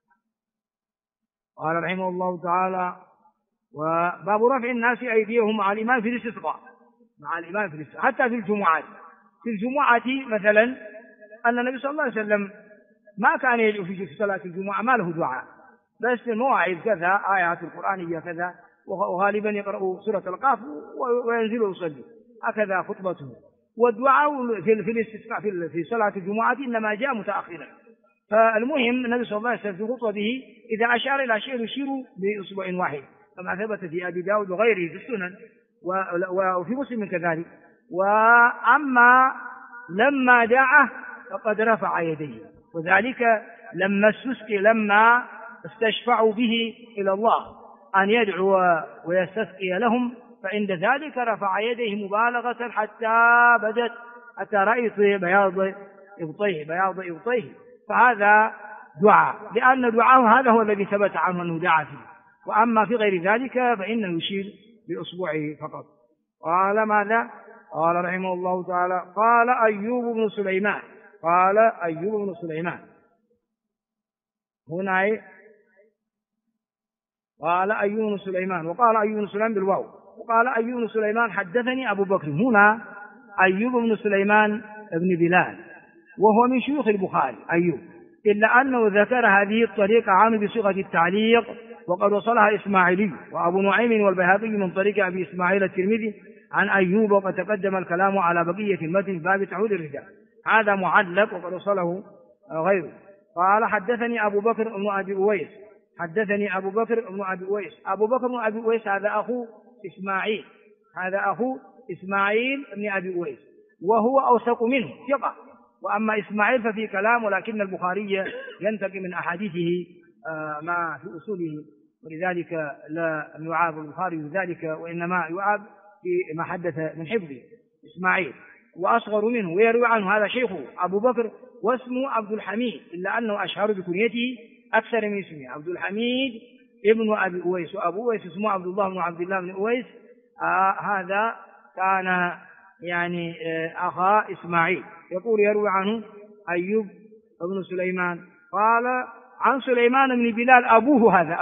قال رحمه الله تعالى وباب رفع الناس أيديهم مع الإمام في الاستسقاء، حتى في الجمعة مثلا أن النبي صلى الله عليه وسلم ما كان يدعو في صلاة الجمعة، ما له دعاء، بس المواعظ كذا، آيات القرآنية كذا، وغالبا يقرأ سورة القاف وينزل ويصلي، هكذا خطبته. والدعاء في الاستسقاء في صلاة الجمعة إنما جاء متأخرا. فالمهم النبي صلى الله عليه وسلم في خطبته إذا أشار إلى شيء يشير بإصبع واحد، كما ثبت في أبي داود وغيره في السنن وفي مسلم كذلك. وأما لما دعا فقد رفع يديه، وذلك لما استشفعوا به إلى الله أن يدعو ويستسقي لهم، فعند ذلك رفع يديه مبالغة حتى رأيت بياض إبطيه، فهذا دعاء، لأن دعاءه هذا هو الذي ثبت عنه أنه دعا فيه. وأما في غير ذلك فإنه يشير بأصبعه فقط. قال ماذا؟ قال رحمه الله تعالى: قال أيوب بن سليمان هنا قال أيوب بن سليمان، وقال أيوب بن سليمان بالواو، وقال أيوب بن سليمان حدثني أبو بكر. هنا أيوب بن سليمان ابن بلال، وهو من شيوخ البخاري أيوب، إلا أنه ذكر هذه الطريقة عنه بصيغة التعليق، وقد وصلها إسماعيلي وأبو نعيم والبيهقي من طريق أبي إسماعيل الترمذي عن أيوب، وقد تقدم الكلام على بقية المتن في باب تعويض الرجال. هذا معلق وقد وصله غيره. قال حدثني أبو بكر بن أبي أويس، أبو بكر بن أبي أويس هذا أخو إسماعيل بن أبي أويس، وهو أوثق منه ثقة. وأما إسماعيل ففي كلام، ولكن البخاري ينتقي من أحاديثه ما في أصوله، ولذلك لا يعاب البخاري ذلك، وإنما يعاب ما حدث من حفظه. إسماعيل وأصغر منه ويروي عنه هذا شيخه أبو بكر، واسمه عبد الحميد، إلا أنه أشهر بكنيته أكثر من اسمه عبد الحميد ابن أبي أويس، وأبو أويس اسمه عبد الله بن أويس. هذا كان يعني أخا إسماعيل. يقول يروي عنه أيوب بن سليمان قال عن سليمان بن بلال أبوه، هذا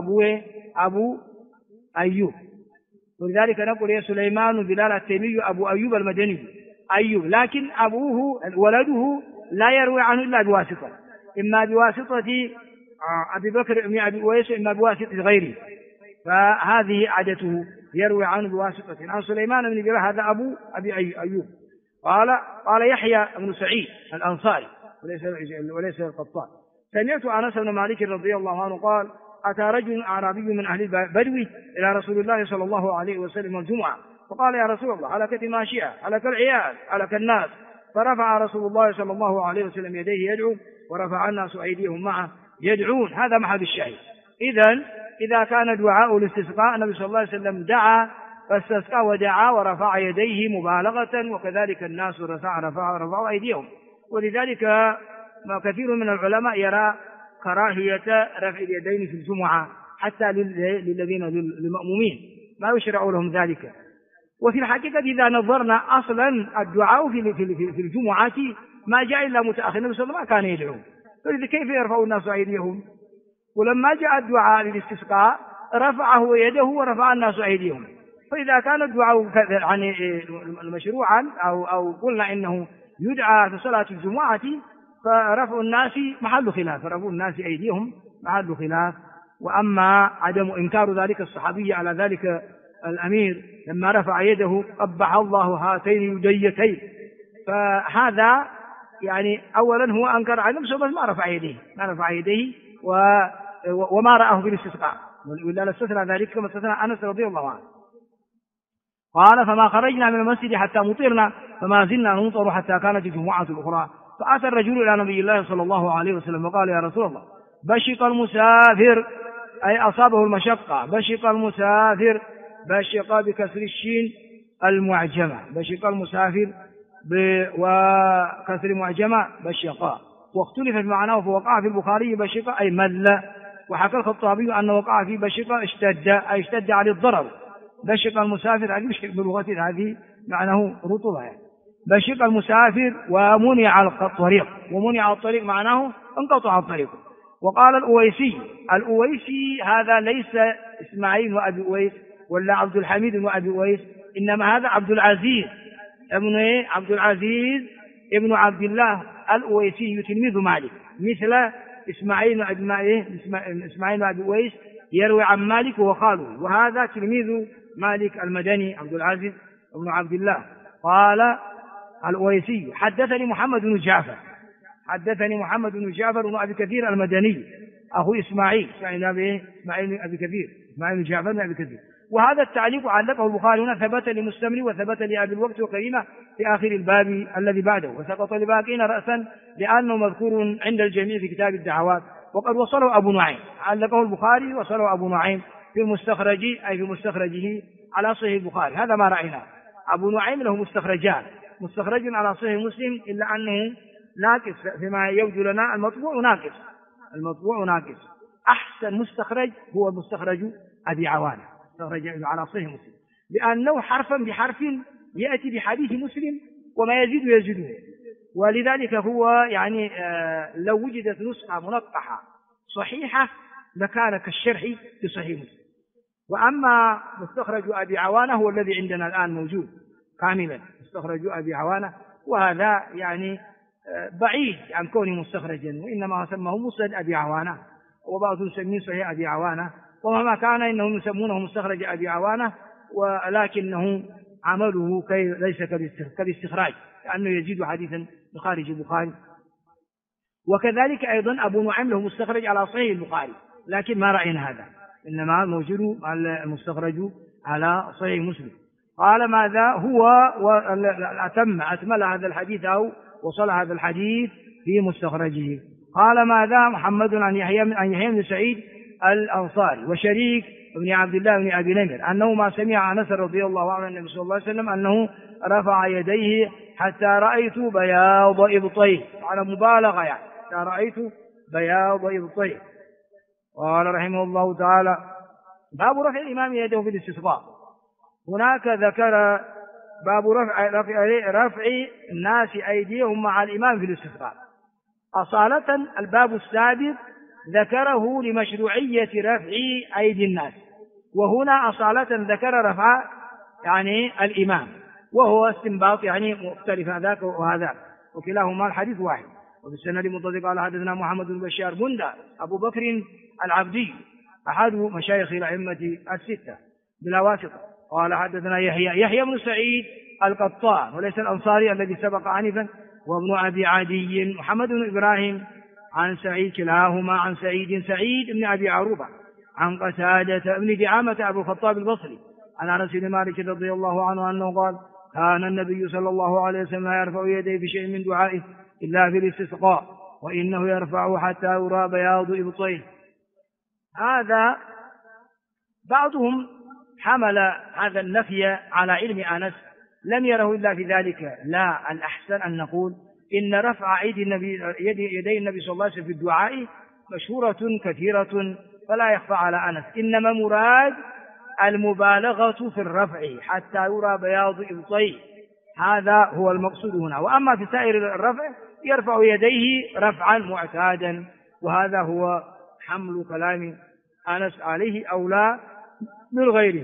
أبو أيوب، ولذلك نقول يا سليمان بلال التيمي أبو أيوب المدني أيوب، لكن أبوه ولده لا يروي عنه إلا بواسطة، إما بواسطة أبي بكر بن أبي أويس، إما بواسطة غيره، فهذه عادته، يروي عنه بواسطة عن سليمان بن بلال، هذا أبي أيوب. قال يحيى بن سعيد الأنصاري وليس القطان: سمعت أنس بن مالك رضي الله عنه قال: أتى رجل أعرابي من أهل البدو إلى رسول الله صلى الله عليه وسلم الجمعة، فقال: يا رسول الله، هلكت ماشية، هلك العيال، هلك الناس. فرفع رسول الله صلى الله عليه وسلم يديه يدعو، ورفع الناس أيديهم معه يدعون. هذا محل الشاهد. إذا كان دعاء الاستسقاء، النبي صلى الله عليه وسلم دعا فاستسقى ودعا ورفع يديه مبالغة، وكذلك الناس رفعوا أيديهم. ولذلك ما كثير من العلماء يرى كراهية رفع اليدين في الجمعة حتى للمأمومين، ما يشرع لهم ذلك. وفي الحقيقة إذا نظرنا أصلا الدعاء في الجمعة ما جاء إلا متأخر، النبي صلى الله عليه وسلم ما كان يدعو، فإذا كيف يرفع الناس أيديهم؟ ولما جاء الدعاء للاستسقاء رفعه يده ورفع الناس أيديهم. فإذا كان الدعاء يعني مشروعا أو قلنا إنه يدعى في صلاة الجمعة، فرفع الناس محل خلاف، رفع الناس أيديهم محل خلاف. وأما عدم إنكار ذلك الصحابي على ذلك الأمير لما رفع يده قبح الله هاتين اليديتين، فهذا يعني أولا هو أنكر على نفسه، بس ما رفع يديه وما رآه بالاستسقاء، ولا استثنى ذلك كما استثنى أنس رضي الله عنه. قال: فما خرجنا من المسجد حتى مطرنا، فما زلنا نمطر حتى كانت الجمعة الأخرى. فأتى الرجل إلى نبي الله صلى الله عليه وسلم وقال: يا رسول الله، بشق المسافر، أي أصابه المشقة، بشق المسافر، بشق بكسر الشين المعجمة، بشق المسافر وكسر معجمة بشقا، واختلف في معناه، فوقع في البخاري بشق أي مل، وحكى الخطابي أنه وقع في بشق اشتد عليه الضرر. بشق المسافر هذه بشق بلغة هذه معناه رطوبة، يعني بشق المسافر ومنع الطريق، ومنع الطريق معناه انقطع الطريق. وقال الأويسي هذا ليس إسماعيل وأبي أويس ولا عبد الحميد وأبي أويس، إنما هذا عبد العزيز ابن عبد الله الأويسي تلميذ مالك، مثل إسماعيل بن أبي أويس يروي عن مالك وخاله، وهذا تلميذ مالك المدني عبد العزيز بن عبد الله. قال الأويسي حدثني محمد بن جعفر بن أبي كثير المدني أخو إسماعيل بن جعفر بن أبي كثير. وهذا التعليق علقه البخاري هنا ثبت لمستمر وثبت لأبي الوقت وكريمة في آخر الباب الذي بعده، وسقط لباقين رأسا لأنه مذكور عند الجميع في كتاب الدعوات. وقد وصله أبو نعيم، علقه البخاري وصله أبو نعيم في المستخرج أي في مستخرجه على صحيح البخاري. هذا ما رأيناه. أبو نعيم له مستخرجان، مستخرج على صحيح مسلم إلا أنه ناقص فيما يبدو لنا، المطبوع ناقص. أحسن مستخرج هو مستخرج أبي عوانة، مستخرج على صحيح مسلم، لأنه حرفا بحرف يأتي بحديث مسلم وما يزيده، ولذلك هو يعني لو وجدت نسخة منقحة صحيحة لكان كالشرح في صحيح مسلم. وأما مستخرج أبي عوانة هو الذي عندنا الآن موجود كاملا، مستخرج أبي عوانة، وهذا يعني بعيد عن كونه مستخرجا، وإنما سماه مسند أبي عوانة، وبعضهم يسميه صحيح أبي عوانة، ومهما كان إنهم يسمونه مستخرج أبي عوانة، ولكنه عمله ليس كالاستخراج، لأنه يزيد حديثا بخارج البخاري. وكذلك أيضا أبو نعيم له مستخرج على صحيح البخاري، لكن ما رأينا هذا، إنما موجود المستخرج على صحيح مسلم. قال ماذا هو أتمل هذا الحديث أو وصل هذا الحديث في مستخرجه. قال ماذا محمد عن يحيى بن سعيد الأنصاري وشريك بن عبد الله بن أبي نمر أنه ما سمع أنس رضي الله عنه النبي صلى الله عليه وسلم أنه رفع يديه حتى رأيت بياض إبطيه، على مبالغة يعني، حتى رأيت بياض إبطيه. قال رحمه الله تعالى باب رفع الإمام يده في الاستسقاء. هناك ذكر باب رفع الناس أيديهم مع الإمام في الاستسقاء. أصالة الباب السابق ذكره لمشروعية رفع أيدي الناس، وهنا أصالة ذكر رفع يعني الإمام، وهو استنباط يعني مختلف هذاك وهذاك، وكلاهما الحديث واحد. وفي السند المتصل قال حدثنا محمد بن بشار بندة أبو بكر العبدي أحد مشايخ الأئمة الستة بلا واسطة. قال حدثنا يحيى بن سعيد القطان وليس الأنصاري الذي سبق عنفا، وابن أبي عدي محمد بن إبراهيم عن سعيد، كلاهما عن سعيد بن أبي عروبة عن قتادة بن دعامة أبو الخطاب البصري عن أنس بن مالك رضي الله عنه أنه قال كان النبي صلى الله عليه وسلم لا يرفع يديه بشيء من دعائه إلا في الاستسقاء، وإنه يرفعه حتى يرى بياض إبطيه. هذا بعضهم حمل هذا النفي على علم أنس، لم يره إلا في ذلك. لا، الأحسن أن نقول إن رفع يدي النبي صلى الله عليه وسلم في الدعاء مشهورة كثيرة فلا يخفى على أنس، إنما مراد المبالغة في الرفع حتى يرى بياض إبطيه، هذا هو المقصود هنا. وأما في سائر الرفع يرفع يديه رفعا معتادا، وهذا هو حمل كلام أنس عليه أو لا من غيره.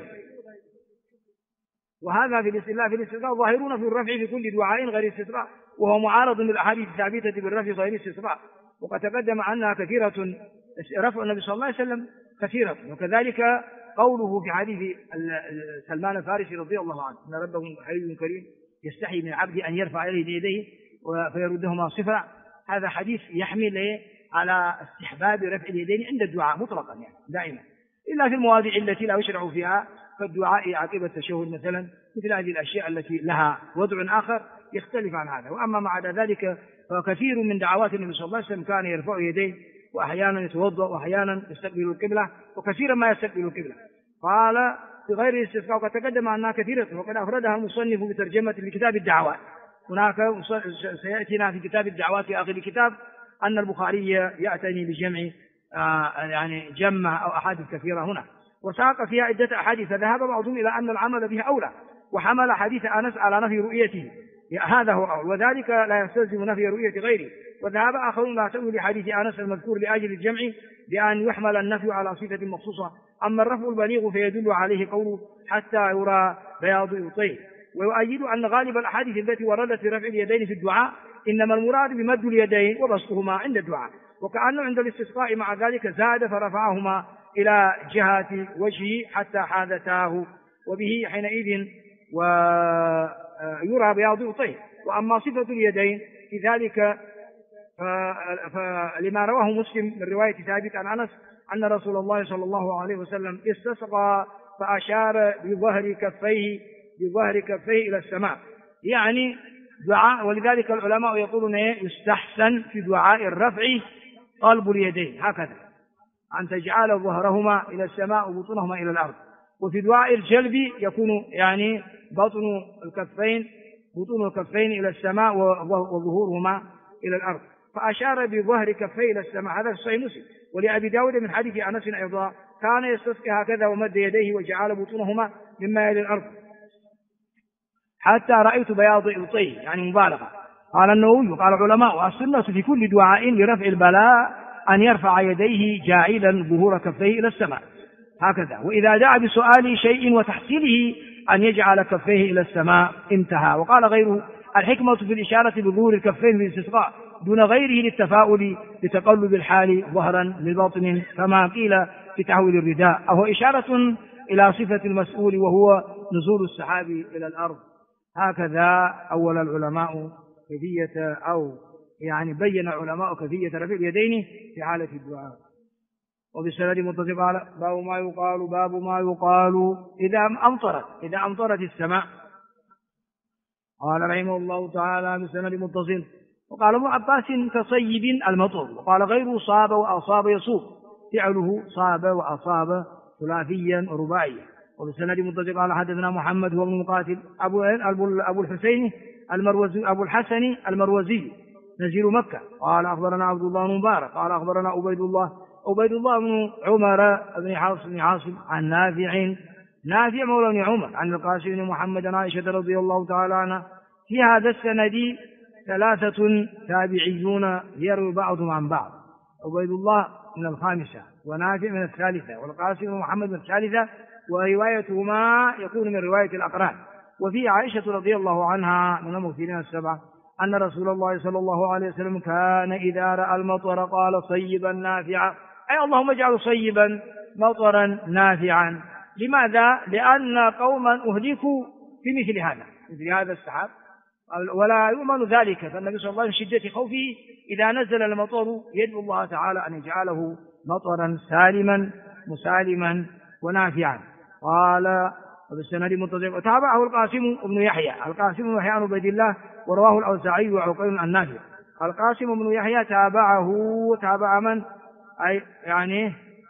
وهذا في الاستسقاء ظاهرون في الرفع في كل دعاء غير الاستسقاء، وهو معارض بالأحاديث الثابتة بالرفع غير الاستسقاء. وقد تقدم أنها كثيرة، رفع النبي صلى الله عليه وسلم كثيرة، وكذلك قوله في حديث سلمان الفارسي رضي الله عنه إن ربه حي كريم يستحي من عبد أن يرفع يديه فيردهما صفرا. هذا حديث يحمل على استحباب رفع اليدين عند الدعاء مطلقا يعني دائما، إلا في المواضع التي لا يشرع فيها كالدعاء عقب التشهد مثلا، مثل هذه الأشياء التي لها وضع آخر يختلف عن هذا. وأما مع ذلك فكثير من دعوات النبي صلى الله عليه وسلم كان يرفع يديه، وأحيانا يتوضأ وأحيانا يستقبل القبلة، وكثيرا ما يستقبل القبلة. قال في غير الاستسقاء وقد تقدم أنها كثيرة، وقد أفردها المصنف بترجمة لكتاب الدعوات. هناك سيأتينا في كتاب الدعوات في آخر الكتاب أن البخاري يعتني بجمع يعني جمع أو أحاديث كثيرة هنا، وساق فيها عدة أحاديث، ذهب بعضهم إلى أن العمل بها أولى، وحمل حديث أنس على نفي رؤيته، هذا هو أول، وذلك لا يستلزم نفي رؤية غيره. وذهب آخرون لا تأويل حديث أنس المذكور لأجل الجمع بأن يحمل النفي على صفة مخصوصة. أما الرفع البليغ فيدل عليه قوله حتى يرى بياض إبطيه. ويؤيد أن غالب الأحاديث التي وردت في رفع اليدين في الدعاء إنما المراد بمد اليدين وبسطهما عند الدعاء، وكأنه عند الاستسقاء مع ذلك زاد فرفعهما إلى جهة وجهه حتى حاذتاه، وبه حينئذ ويرى بياض إبطيه. وأما صفة اليدين في ذلك فلما رواه مسلم من رواية ثابت عن أنس أن رسول الله صلى الله عليه وسلم استسقى فأشار بظهر كفيه إلى السماء، يعني دعاء. ولذلك العلماء يقولون يستحسن في دعاء الرفع قلب اليدين هكذا، أن تجعل ظهرهما إلى السماء وبطونهما إلى الأرض. وفي دعاء الجلب يكون يعني بطون الكفين إلى السماء وظهورهما إلى الأرض، فأشار بظهر كفيه إلى السماء. هذا في صحيح مسلم. ولأبي داود من حديث أنس أيضا كان يستسقي هكذا ومد يديه وجعل بطونهما مما يلي الأرض حتى رأيت بياض إبطيه، يعني مبالغة. قال النووي وقال العلماء السنة في كل دعاء لرفع البلاء أن يرفع يديه جاعلا ظهور كفيه إلى السماء هكذا، وإذا دعا بسؤال شيء وتحصيله أن يجعل كفيه إلى السماء انتهى. وقال غيره الحكمة في الإشارة بظهور الكفين في الاستسقاء دون غيره للتفاؤل لتقلب الحال ظهرا لباطن كما قيل في تحويل الرداء، أو إشارة إلى صفة المسؤول وهو نزول السحاب إلى الأرض. هكذا أول العلماء كيفية أو يعني بين علماء كيفية رفع اليدين في حالة الدعاء. وبالسند متصل قال باب ما يقال إذا أمطرت السماء. قال رحمه الله تعالى بالسند متصل وقال ابن عباس كصيب المطر، وقال غيره صاب وأصاب يصوب، فعله صاب وأصاب ثلاثيا ورباعيا. وبالسند متصل قال حدثنا محمد هو ابن مقاتل أبو الحسن المروزي نزيل مكة قال أخبرنا عبد الله بن مبارك قال أخبرنا عبيد الله بن عمر بن حفص بن عاصم عن نافع مولى بن عمر عن القاسم بن محمد عن عائشة رضي الله تعالى عنها. في هذا السند ثلاثة تابعيون يروي بعضهم عن بعض، عبيد الله من الخامسة ونافع من الثالثة والقاسم بن محمد من الثالثة، وروايتهما يكون من رواية الأقران. وفي عائشة رضي الله عنها من المكثرين السبعة أن رسول الله صلى الله عليه وسلم كان إذا رأى المطر قال صيبا نافعا، أي اللهم اجعل صيبا مطرا نافعا. لماذا؟ لأن قوما أهلكوا في مثل هذا السحاب ولا يؤمن ذلك، فالنبي صلى الله عليه وسلم من شدة خوفه إذا نزل المطر يدعو الله تعالى أن يجعله مطرا سالما مسالما ونافعا. قال وبالسند متصل وتابعه القاسم بن يحيى عن عبيد الله ورواه الأوزاعي وعقيل عن نافع. القاسم بن يحيى تابع من؟ أي يعني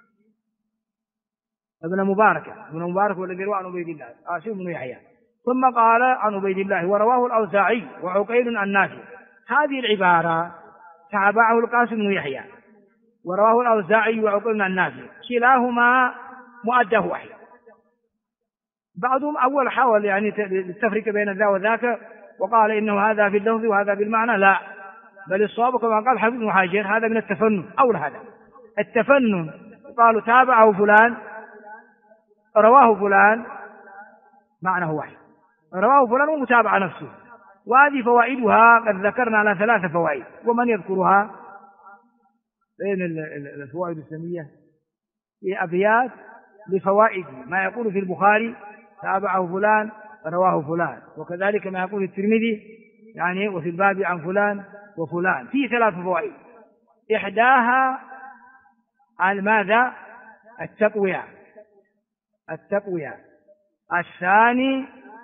ابن مبارك والذي روى عن عبيد الله قاسم بن يحيى، ثم قال عن عبيد الله ورواه الأوزاعي وعقيل عن نافع. هذه العبارة تابعه القاسم بن يحيى ورواه الأوزاعي وعقيل عن نافع، كلاهما مؤداه واحد. بعضهم أول حاول يعني التفريق بين ذا وذاك وقال إنه هذا في اللفظ وهذا بالمعنى، لا، بل الصواب كما قال حافظ بن حجر هذا من التفنن أو هذا التفنن. قالوا تابعه فلان رواه فلان معناه واحد، رواه فلان ومتابعة نفسه. وهذه فوائدها قد ذكرنا على 3 فوائد، ومن يذكرها بين الفوائد السمية في أبيات لفوائد ما يقول في البخاري تابعه فلان رواه فلان، وكذلك ما يقول الترمذي يعني وفي الباب عن فلان وفلان، في 3 فوائد. إحداها عن ماذا؟ التقوية. الثاني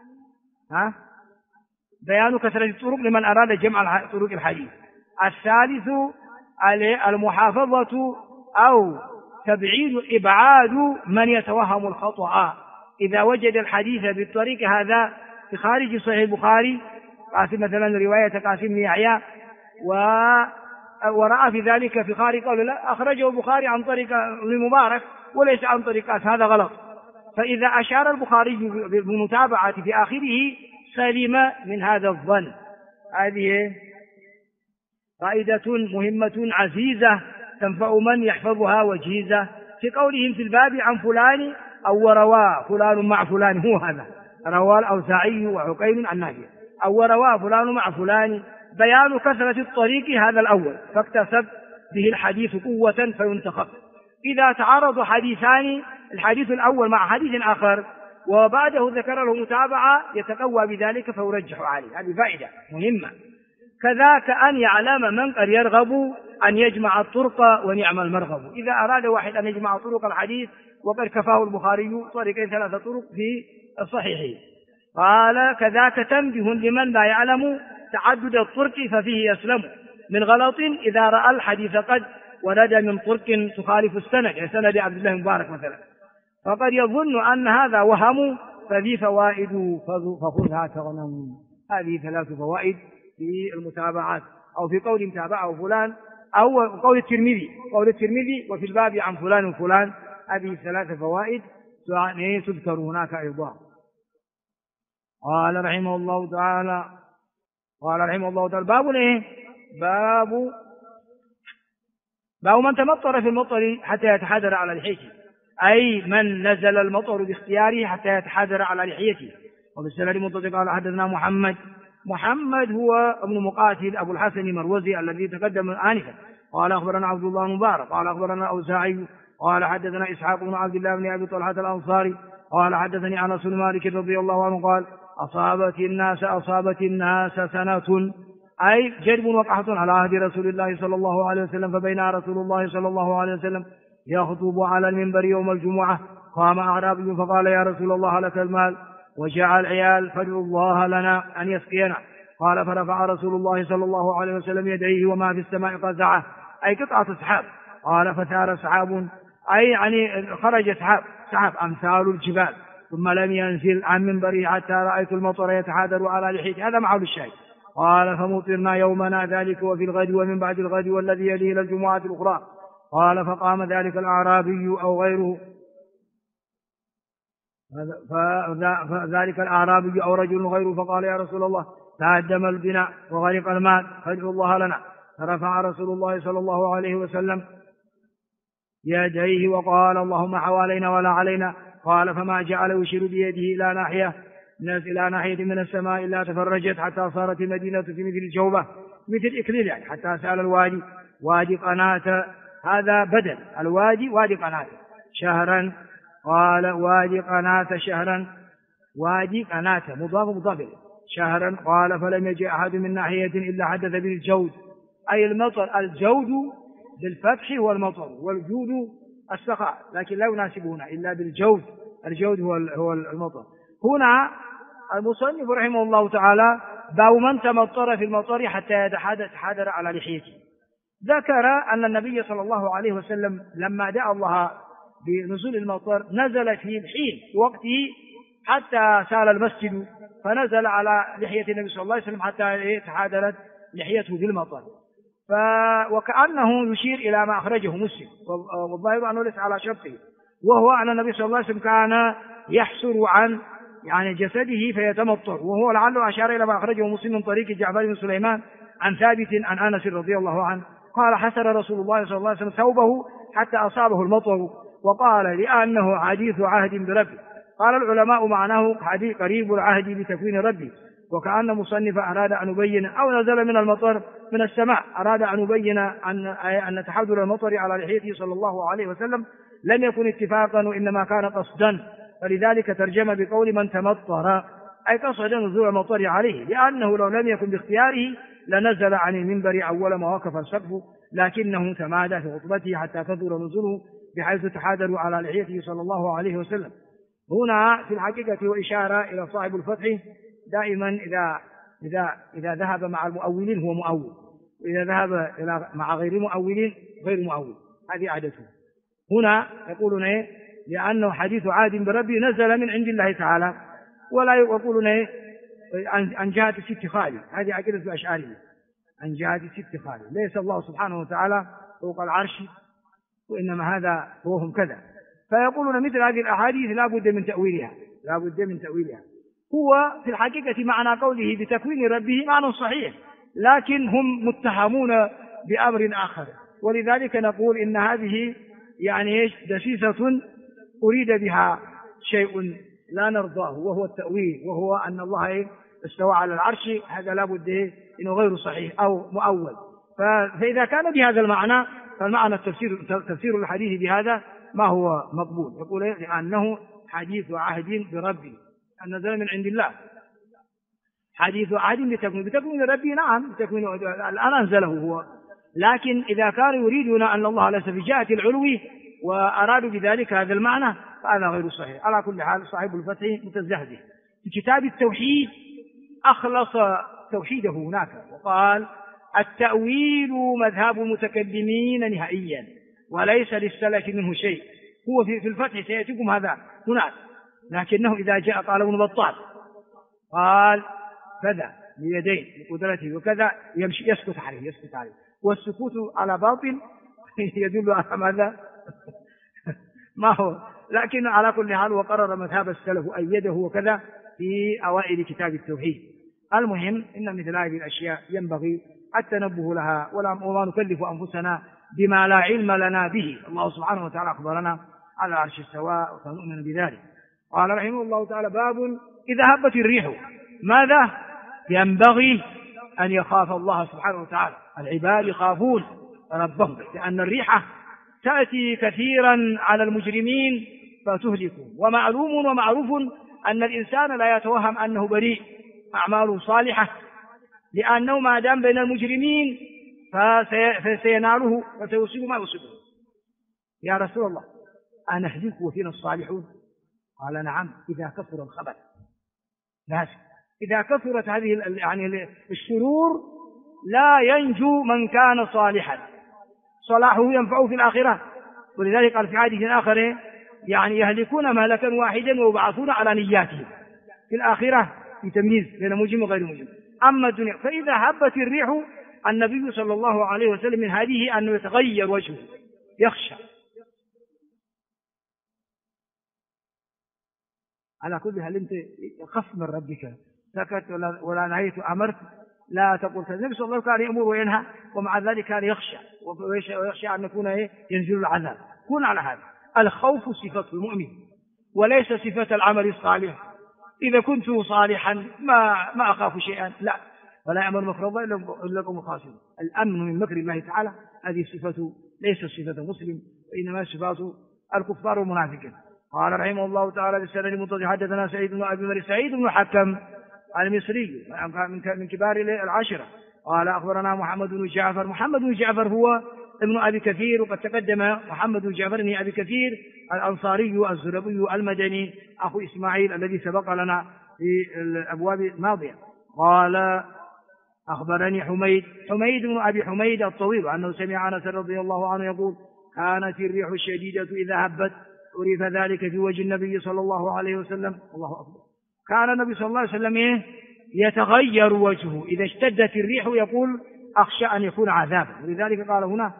بيان كثرة الطرق لمن أراد جمع طرق الحديث. الثالث المحافظة أو إبعاد من يتوهم الخطأ إذا وجد الحديث بالطريق هذا في خارج صحيح البخاري، مثلا رواية قاسم بن يحيى ورأى في ذلك في خارج قال لا أخرجه البخاري عن طريق المبارك وليس عن طريق هذا غلط. فإذا أشار البخاري بالمتابعة في آخره سلم من هذا الظن. هذه فائدة مهمة عزيزة تنفع من يحفظها وجيزة. في قولهم في الباب عن فلان أو روى فلان مع فلان، هو هذا روى الأوزاعي وعقيل عن نافع، أو روى فلان مع فلان، بيان كثرة الطريق هذا الأول، فاكتسب به الحديث قوة فينتخب. إذا تعارض حديثان، الحديث الأول مع حديث آخر وبعده ذكر له متابعة، يتقوى بذلك فيرجح عليه. هذه فائدة مهمة. كذاك أن يعلم من قد يرغب أن يجمع الطرق ونعم المرغب. إذا أراد واحد أن يجمع طرق الحديث وقد كفاه البخاري طريقين 3 طرق في الصحيح، قال كذاك تنبه لمن لا يعلم تعدد الطرق ففيه يسلم من غلط إذا رأى الحديث قد ورد من طرق تخالف السند، سند عبد الله مبارك مثلا، فقد يظن أن هذا وهم، فذي فوائد فخذها تغنم. هذه 3 فوائد في المتابعات، أو في قول متابعه فلان، أو قول الترمذي وفي الباب عن فلان وفلان. هذه 3 فوائد تذكر هناك أيضا. قال رحمه الله تعالى باب من تمطر في المطر حتى يتحادر على لحيته، أي من نزل المطر باختياره حتى يتحادر على لحيته. وبالسند متصل قال حدثنا محمد هو ابن مقاتل أبو الحسن المروزي الذي تقدم آنفا، قال أخبرنا عبد الله مبارك قال أخبرنا أوزاعي قال حدثنا إسحاق بن عبد الله بن أبي طلحة الأنصاري قال حدثني أنس بن مالك رضي الله عنه قال أصابت الناس سنة، أي جدب وقحط على عهد رسول الله صلى الله عليه وسلم، فبين رسول الله صلى الله عليه وسلم يخطب على المنبر يوم الجمعة قام أعرابي فقال يا رسول الله لك المال وجاء العيال فادعوا الله لنا أن يسقينا. قال فرفع رسول الله صلى الله عليه وسلم يديه وما في السماء قزعه، أي قطعة سحاب. قال فثار سحاب، أي يعني خرج سحاب أمثال الجبال، ثم لم ينزل عن منبره حتى رأيت المطر يتحادر على لحيته. هذا محل الشاهد. قال فمطرنا يومنا ذلك وفي الغد ومن بعد الغد والذي يليه إلى الجمعة الأخرى. قال فقام ذلك الأعرابي أو غيره، فذلك الأعرابي أو رجل غيره فقال يا رسول الله تهدم البناء وغرق المال فادعوا الله لنا. فرفع رسول الله صلى الله عليه وسلم يديه وقال اللهم حوالينا ولا علينا. قال فما جعل يشير بيده إلى ناحية من السماء إلا تفرجت حتى صارت المدينة في مثل الجوبة، مثل إكليل يعني، حتى سأل الوادي وادي قناة، هذا بدل الوادي وادي قناة شهرا. قال وادي قناة شهرا، وادي قناة مضاف شهرا. قال فلم يجئ أحد من ناحية إلا حدث بالجود، أي المطر. الجود بالفتح هو المطر، والجود السخاء، لكن لا يناسبنا إلا بالجود. الجود هو المطر. هنا المصنف رحمه الله تعالى باب من تمطر في المطر حتى يتحادر على لحيته. ذكر أن النبي صلى الله عليه وسلم لما دعا الله بنزول المطر نزل في الحين في وقته حتى سال المسجد، فنزل على لحية النبي صلى الله عليه وسلم حتى تحادرت لحيته بالمطر. وكأنه يشير إلى ما أخرجه مسلم، والظاهر أنه ليس على شرطه، وهو أن النبي صلى الله عليه وسلم كان يحسر عن يعني جسده فيتمطر، وهو لعله أشار إلى ما أخرجه مسلم من طريق جعفر بن سليمان عن ثابت عن أنس رضي الله عنه قال حسر رسول الله صلى الله عليه وسلم ثوبه حتى أصابه المطر، وقال لأنه حديث عهد بربه. قال العلماء معناه قريب العهد بتكوين ربه، وكأن مصنف أراد أن يبين أو نزل من المطر من السماء، أراد أن يبين أن تحضر المطر على لحيته صلى الله عليه وسلم لم يكن اتفاقا وإنما كان قصدا، فلذلك ترجم بقول من تمطر، أي قصد نزول المطر عليه، لأنه لو لم يكن باختياره لنزل عن المنبر أول ما وقف السقف، لكنه تمادى في خطبته حتى كثر نزوله بحيث تحادروا على لحيته صلى الله عليه وسلم. هنا في الحقيقة وإشارة إلى صاحب الفتح دائما إذا ذهب مع المؤولين هو مؤول، وإذا ذهب مع غير المؤولين غير مؤول، هذه عادته. هنا يقولون لأنه حديث عهد بربه نزل من عند الله تعالى، ولا يقولون عن جهة ست خالي، هذه عقيدة الأشعرية، عن جهة ست خالي، ليس الله سبحانه وتعالى فوق العرش، وإنما هذا هوهم كذا. فيقولون مثل هذه الأحاديث لا بد من تأويلها. هو في الحقيقة معنى قوله بتكوين ربه معنى صحيح، لكن هم متهمون بأمر آخر، ولذلك نقول إن هذه يعني دسيسة أريد بها شيء لا نرضاه، وهو التأويل، وهو أن الله استوى على العرش، هذا لا بد إنه غير صحيح أو مؤول. فإذا كان بهذا المعنى فالمعنى تفسير الحديث بهذا ما هو مقبول. يقول لأنه حديث عهد بربي، أن نزل من عند الله، حديث عهد بتكوين ربي، نعم بتكوين الآن أنزله هو، لكن إذا كانوا يريدون أن الله ليس في جهة العلو وأرادوا بذلك هذا المعنى فهذا غير صحيح. على كل حال صاحب الفتح متزهده في كتاب التوحيد أخلص توحيده هناك وقال: التأويل مذهب المتكلمين نهائيا وليس للسلف منه شيء. هو في الفتح سيأتيكم هذا هناك، لكنه إذا جاء قال ابن بطال قال كذا بيدين بقدرته وكذا يمشي يسكت عليه، والسكوت على باطل يدل على ماذا؟ ما هو، لكن على كل حال وقرر مذهب السلف أيده وكذا في أوائل كتاب التوحيد. المهم إن مثل هذه الأشياء ينبغي التنبه لها وما نكلف أنفسنا بما لا علم لنا به. الله سبحانه وتعالى أخبرنا على العرش استوى وسنؤمن بذلك. قال رحمه الله تعالى: باب إذا هبت الريح ماذا؟ ينبغي أن يخاف الله سبحانه وتعالى. العباد يخافون ربهم، لأن الريح تأتي كثيرا على المجرمين فتهلكهم، ومعروف أن الإنسان لا يتوهم أنه بريء، أعماله صالحة، لأنه ما دام بين المجرمين فسيناله وسيصيب ما يصيبه. يا رسول الله أنهلك وفينا الصالحون؟ قال: نعم، إذا كثر الخبث. لازم إذا كثرت هذه يعني الشرور لا ينجو من كان صالحا، صلاحه ينفعه في الآخرة. ولذلك قال في حديث آخر: يعني يهلكون مهلكا واحدا ويبعثون على نياتهم. في الآخرة في تمييز بين مجرم وغير مجرم. أما الدنيا فإذا هبت الريح، النبي صلى الله عليه وسلم من هذه أنه يتغير وجهه، يخشى. على كل حال أنت خف من ربك، سكت ولا نهيت أمرت، لا تقول كذا. النبي صلى الله عليه وسلم كان يأمر وينهى، ومع ذلك كان يخشى ويخشى أن يكون ينزل العذاب. كن على هذا. الخوف صفة المؤمن وليس صفة العمل الصالح. إذا كنت صالحا ما أخاف شيئا، لا، ولا يعمل مكر الله إلا القوم الخاسرون. الأمن من مكر الله تعالى هذه صفة ليست صفة مسلم، وإنما صفات الكفار والمنافقين. قال رحمه الله تعالى: بالسند المتصل حدثنا سعيد بن أبي مريم سعيد بن حكم المصري من كبار العشرة. قال: أخبرنا محمد بن جعفر. محمد بن جعفر هو ابن أبي كثير، وقد تقدم محمد بن جعفر بن أبي كثير الأنصاري الزربي المدني أخو إسماعيل الذي سبق لنا في الأبواب الماضية. قال: أخبرني حميد بن أبي حميد الطويل أنه سمع أنس رضي الله عنه يقول: كانت الريح الشديدة إذا هبت عرف ذلك في وجه النبي صلى الله عليه وسلم. الله أكبر. كان النبي صلى الله عليه وسلم يتغير وجهه إذا اشتدت الريح، يقول: أخشى أن يكون عذابا. ولذلك قال هنا: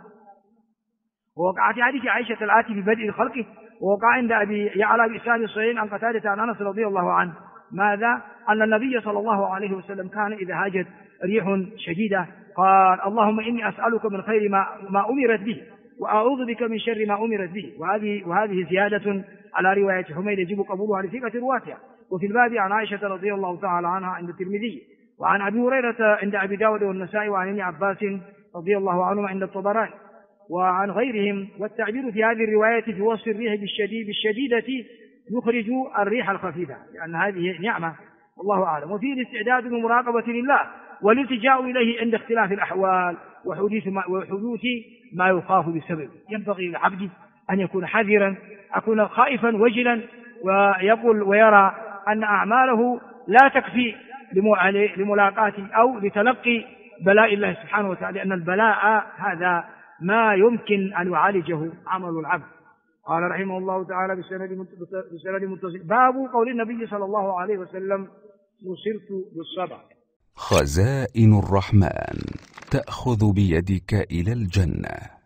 ووقع في حديث عائشة الآتي ببدء خلقه، ووقع عند أبي يعلى بإسناد الصحيحين عن قتادة عن أنس رضي الله عنه ماذا؟ أن النبي صلى الله عليه وسلم كان إذا هاجت ريح شديدة قال: اللهم إني أسألك من خير ما أمرت به، وأعوذ بك من شر ما أمرت به. وهذه زيادة على رواية حميد يجب قبولها لثقة رواتها. وفي الباب عن عائشة رضي الله تعالى عنها عند الترمذي، وعن أبي هريرة عند أبي داود والنسائي، وعن ابن عباس رضي الله عنهما عند الطبراني وعن غيرهم. والتعبير في هذه الرواية في وصف الريح بالشديدة يخرج الريح الخفيفة، لأن هذه نعمة والله أعلم. وفيه الاستعداد بمراقبة لله والالتجاء إليه عند اختلاف الأحوال وحدوث ما يخاف بسبب. ينبغي للعبد أن يكون حذرا، أكون خائفا وجلا، ويقول ويرى أن أعماله لا تكفي لملاقاة أو لتلقي بلاء الله سبحانه وتعالى، لأن البلاء هذا ما يمكن أن يعالجه عمل العبد. قال رحمه الله تعالى بسند متصل: باب قول النبي صلى الله عليه وسلم: نصرت بالصبر. خزائن الرحمن تأخذ بيدك إلى الجنة.